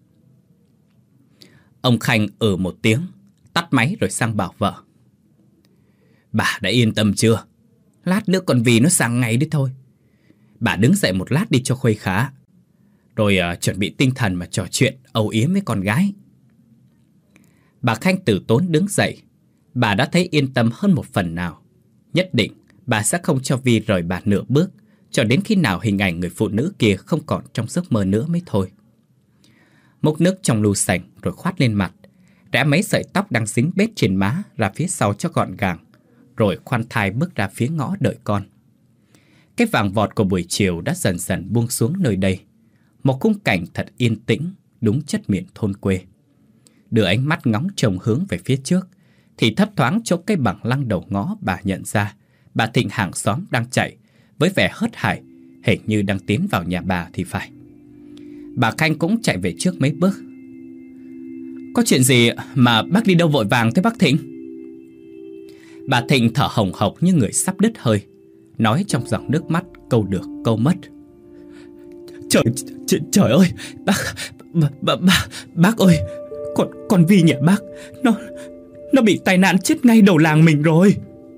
Ông Khanh ừ một tiếng, tắt máy rồi sang bảo vợ: Bà đã yên tâm chưa? Lát nữa con Vi nó sang ngay đấy thôi. Bà đứng dậy một lát đi cho khuây khá, rồi uh, chuẩn bị tinh thần mà trò chuyện âu yếm với con gái. Bà Khanh từ tốn đứng dậy. Bà đã thấy yên tâm hơn một phần nào. Nhất định bà sẽ không cho Vi rời bà nửa bước, cho đến khi nào hình ảnh người phụ nữ kia không còn trong giấc mơ nữa mới thôi. Múc nước trong lu sành rồi khoát lên mặt, rẽ mấy sợi tóc đang dính bết trên má ra phía sau cho gọn gàng, rồi khoan thai bước ra phía ngõ đợi con. Cái vàng vọt của buổi chiều đã dần dần buông xuống nơi đây. Một khung cảnh thật yên tĩnh, đúng chất miền thôn quê. Đưa ánh mắt ngóng trông hướng về phía trước thì thấp thoáng chỗ cây bằng lăng đầu ngõ, bà nhận ra bà Thịnh hàng xóm đang chạy với vẻ hớt hải, hình như đang tiến vào nhà bà thì phải. Bà Khanh cũng chạy về trước mấy bước. Có chuyện gì mà bác đi đâu vội vàng thế bác Thịnh? Bà Thịnh thở hồng hộc như người sắp đứt hơi, nói trong dòng nước mắt câu được câu mất. Trời, trời, trời ơi, bác, bác, bác, bác ơi, con, con Vi nhà bác, nó, nó bị tai nạn chết ngay đầu làng mình rồi.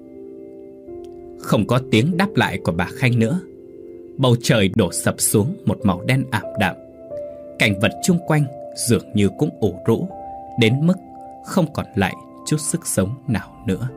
Không có tiếng đáp lại của bà Khanh nữa. Bầu trời đổ sập xuống một màu đen ảm đạm. Cảnh vật chung quanh dường như cũng ủ rũ đến mức không còn lại chút sức sống nào nữa.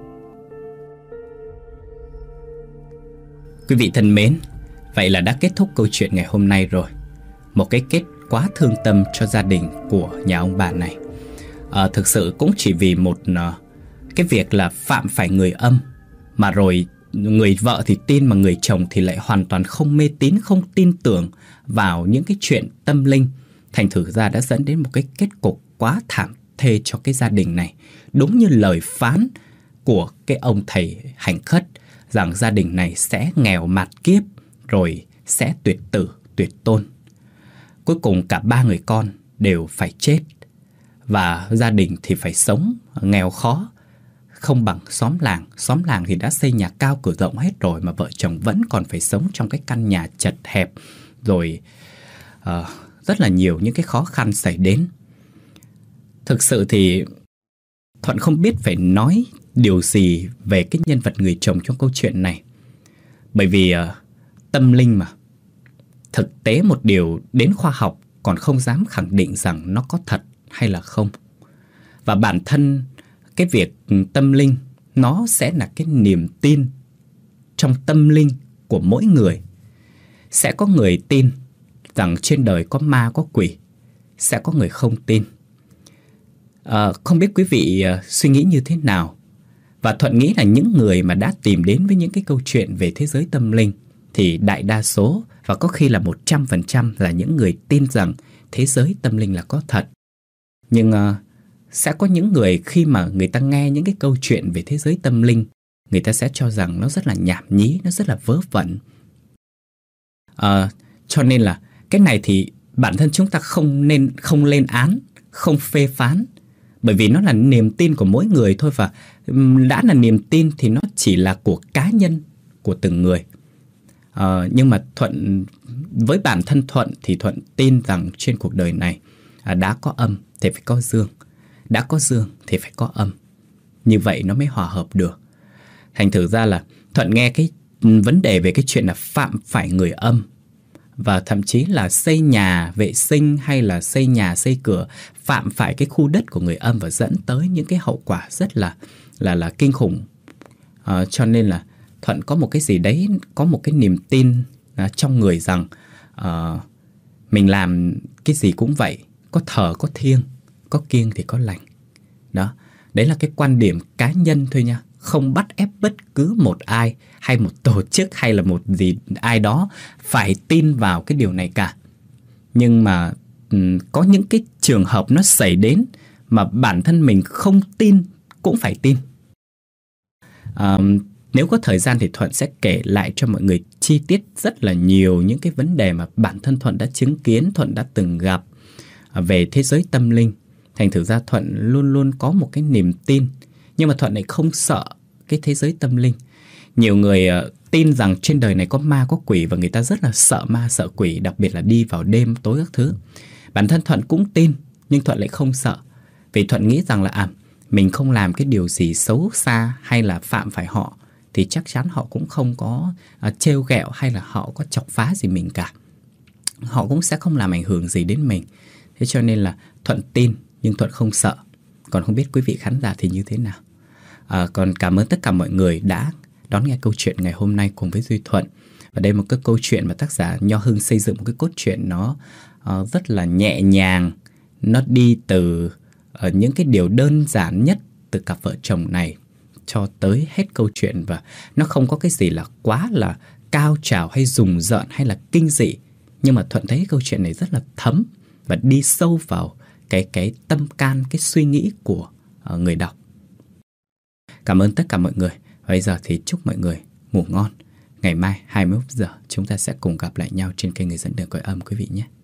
Quý vị thân mến, vậy là đã kết thúc câu chuyện ngày hôm nay rồi. Một cái kết quá thương tâm cho gia đình của nhà ông bà này. à, Thực sự cũng chỉ vì một uh, cái việc là phạm phải người âm, mà rồi người vợ thì tin mà người chồng thì lại hoàn toàn không mê tín, không tin tưởng vào những cái chuyện tâm linh thành thử ra đã dẫn đến một cái kết cục quá thảm thê cho cái gia đình này. Đúng như lời phán của cái ông thầy hành khất, rằng gia đình này sẽ nghèo mạt kiếp, rồi sẽ tuyệt tử, tuyệt tôn. Cuối cùng cả ba người con đều phải chết, và gia đình thì phải sống nghèo khó, không bằng xóm làng. Xóm làng thì đã xây nhà cao cửa rộng hết rồi, mà vợ chồng vẫn còn phải sống trong cái căn nhà chật hẹp, rồi uh, rất là nhiều những cái khó khăn xảy đến. Thực sự thì Thuận không biết phải nói điều gì về cái nhân vật người chồng trong câu chuyện này. Bởi vì uh, tâm linh mà. Thực tế một điều đến khoa học còn không dám khẳng định rằng nó có thật hay là không. Và bản thân cái việc tâm linh nó sẽ là cái niềm tin trong tâm linh của mỗi người. Sẽ có người tin rằng trên đời có ma có quỷ, sẽ có người không tin. À, không biết quý vị uh, suy nghĩ như thế nào. Và Thuận nghĩ là những người mà đã tìm đến với những cái câu chuyện về thế giới tâm linh thì đại đa số, và có khi là một trăm phần trăm, là những người tin rằng thế giới tâm linh là có thật. Nhưng uh, sẽ có những người khi mà người ta nghe những cái câu chuyện về thế giới tâm linh, người ta sẽ cho rằng nó rất là nhảm nhí, nó rất là vớ vẩn. uh, Cho nên là cái này thì bản thân chúng ta không nên không lên án, không phê phán, bởi vì nó là niềm tin của mỗi người thôi. Và đã là niềm tin thì nó chỉ là của cá nhân, của từng người. uh, Nhưng mà Thuận, với bản thân Thuận thì Thuận tin rằng trên cuộc đời này uh, đã có âm thì phải có dương, đã có dương thì phải có âm. Như vậy nó mới hòa hợp được. Thành thử ra là Thuận nghe cái vấn đề về cái chuyện là phạm phải người âm, và thậm chí là xây nhà vệ sinh hay là xây nhà xây cửa phạm phải cái khu đất của người âm, và dẫn tới những cái hậu quả rất là là là kinh khủng. À, cho nên là Thuận có một cái gì đấy, có một cái niềm tin à, trong người rằng à, mình làm cái gì cũng vậy, có thờ có thiêng, có kiêng thì có lành. Đó, đấy là cái quan điểm cá nhân thôi nha, không bắt ép bất cứ một ai hay một tổ chức hay là một gì ai đó phải tin vào cái điều này cả. Nhưng mà um, có những cái trường hợp nó xảy đến mà bản thân mình không tin cũng phải tin. Um, nếu có thời gian thì Thuận sẽ kể lại cho mọi người chi tiết rất là nhiều những cái vấn đề mà bản thân Thuận đã chứng kiến, Thuận đã từng gặp về thế giới tâm linh. Thành thử ra Thuận luôn luôn có một cái niềm tin, nhưng mà Thuận lại không sợ cái thế giới tâm linh. Nhiều người uh, tin rằng trên đời này có ma có quỷ, và người ta rất là sợ ma sợ quỷ, đặc biệt là đi vào đêm tối các thứ. Bản thân Thuận cũng tin, nhưng Thuận lại không sợ. Vì Thuận nghĩ rằng là à, mình không làm cái điều gì xấu xa hay là phạm phải họ, thì chắc chắn họ cũng không có uh, trêu ghẹo hay là họ có chọc phá gì mình cả. Họ cũng sẽ không làm ảnh hưởng gì đến mình. Thế cho nên là Thuận tin, nhưng Thuận không sợ. Còn không biết quý vị khán giả thì như thế nào. À, còn cảm ơn tất cả mọi người đã đón nghe câu chuyện ngày hôm nay cùng với Duy Thuận. Và đây là một cái câu chuyện mà tác giả Nho Hưng xây dựng một cái cốt truyện nó uh, rất là nhẹ nhàng. Nó đi từ uh, những cái điều đơn giản nhất từ cặp vợ chồng này cho tới hết câu chuyện. Và nó không có cái gì là quá là cao trào hay rùng rợn hay là kinh dị. Nhưng mà Thuận thấy câu chuyện này rất là thấm và đi sâu vào cái, cái tâm can, cái suy nghĩ của uh, người đọc. Cảm ơn tất cả mọi người. Bây giờ thì chúc mọi người ngủ ngon. Ngày mai hai mươi mốt giờ chúng ta sẽ cùng gặp lại nhau trên kênh Người Dẫn Đường Cõi Âm quý vị nhé.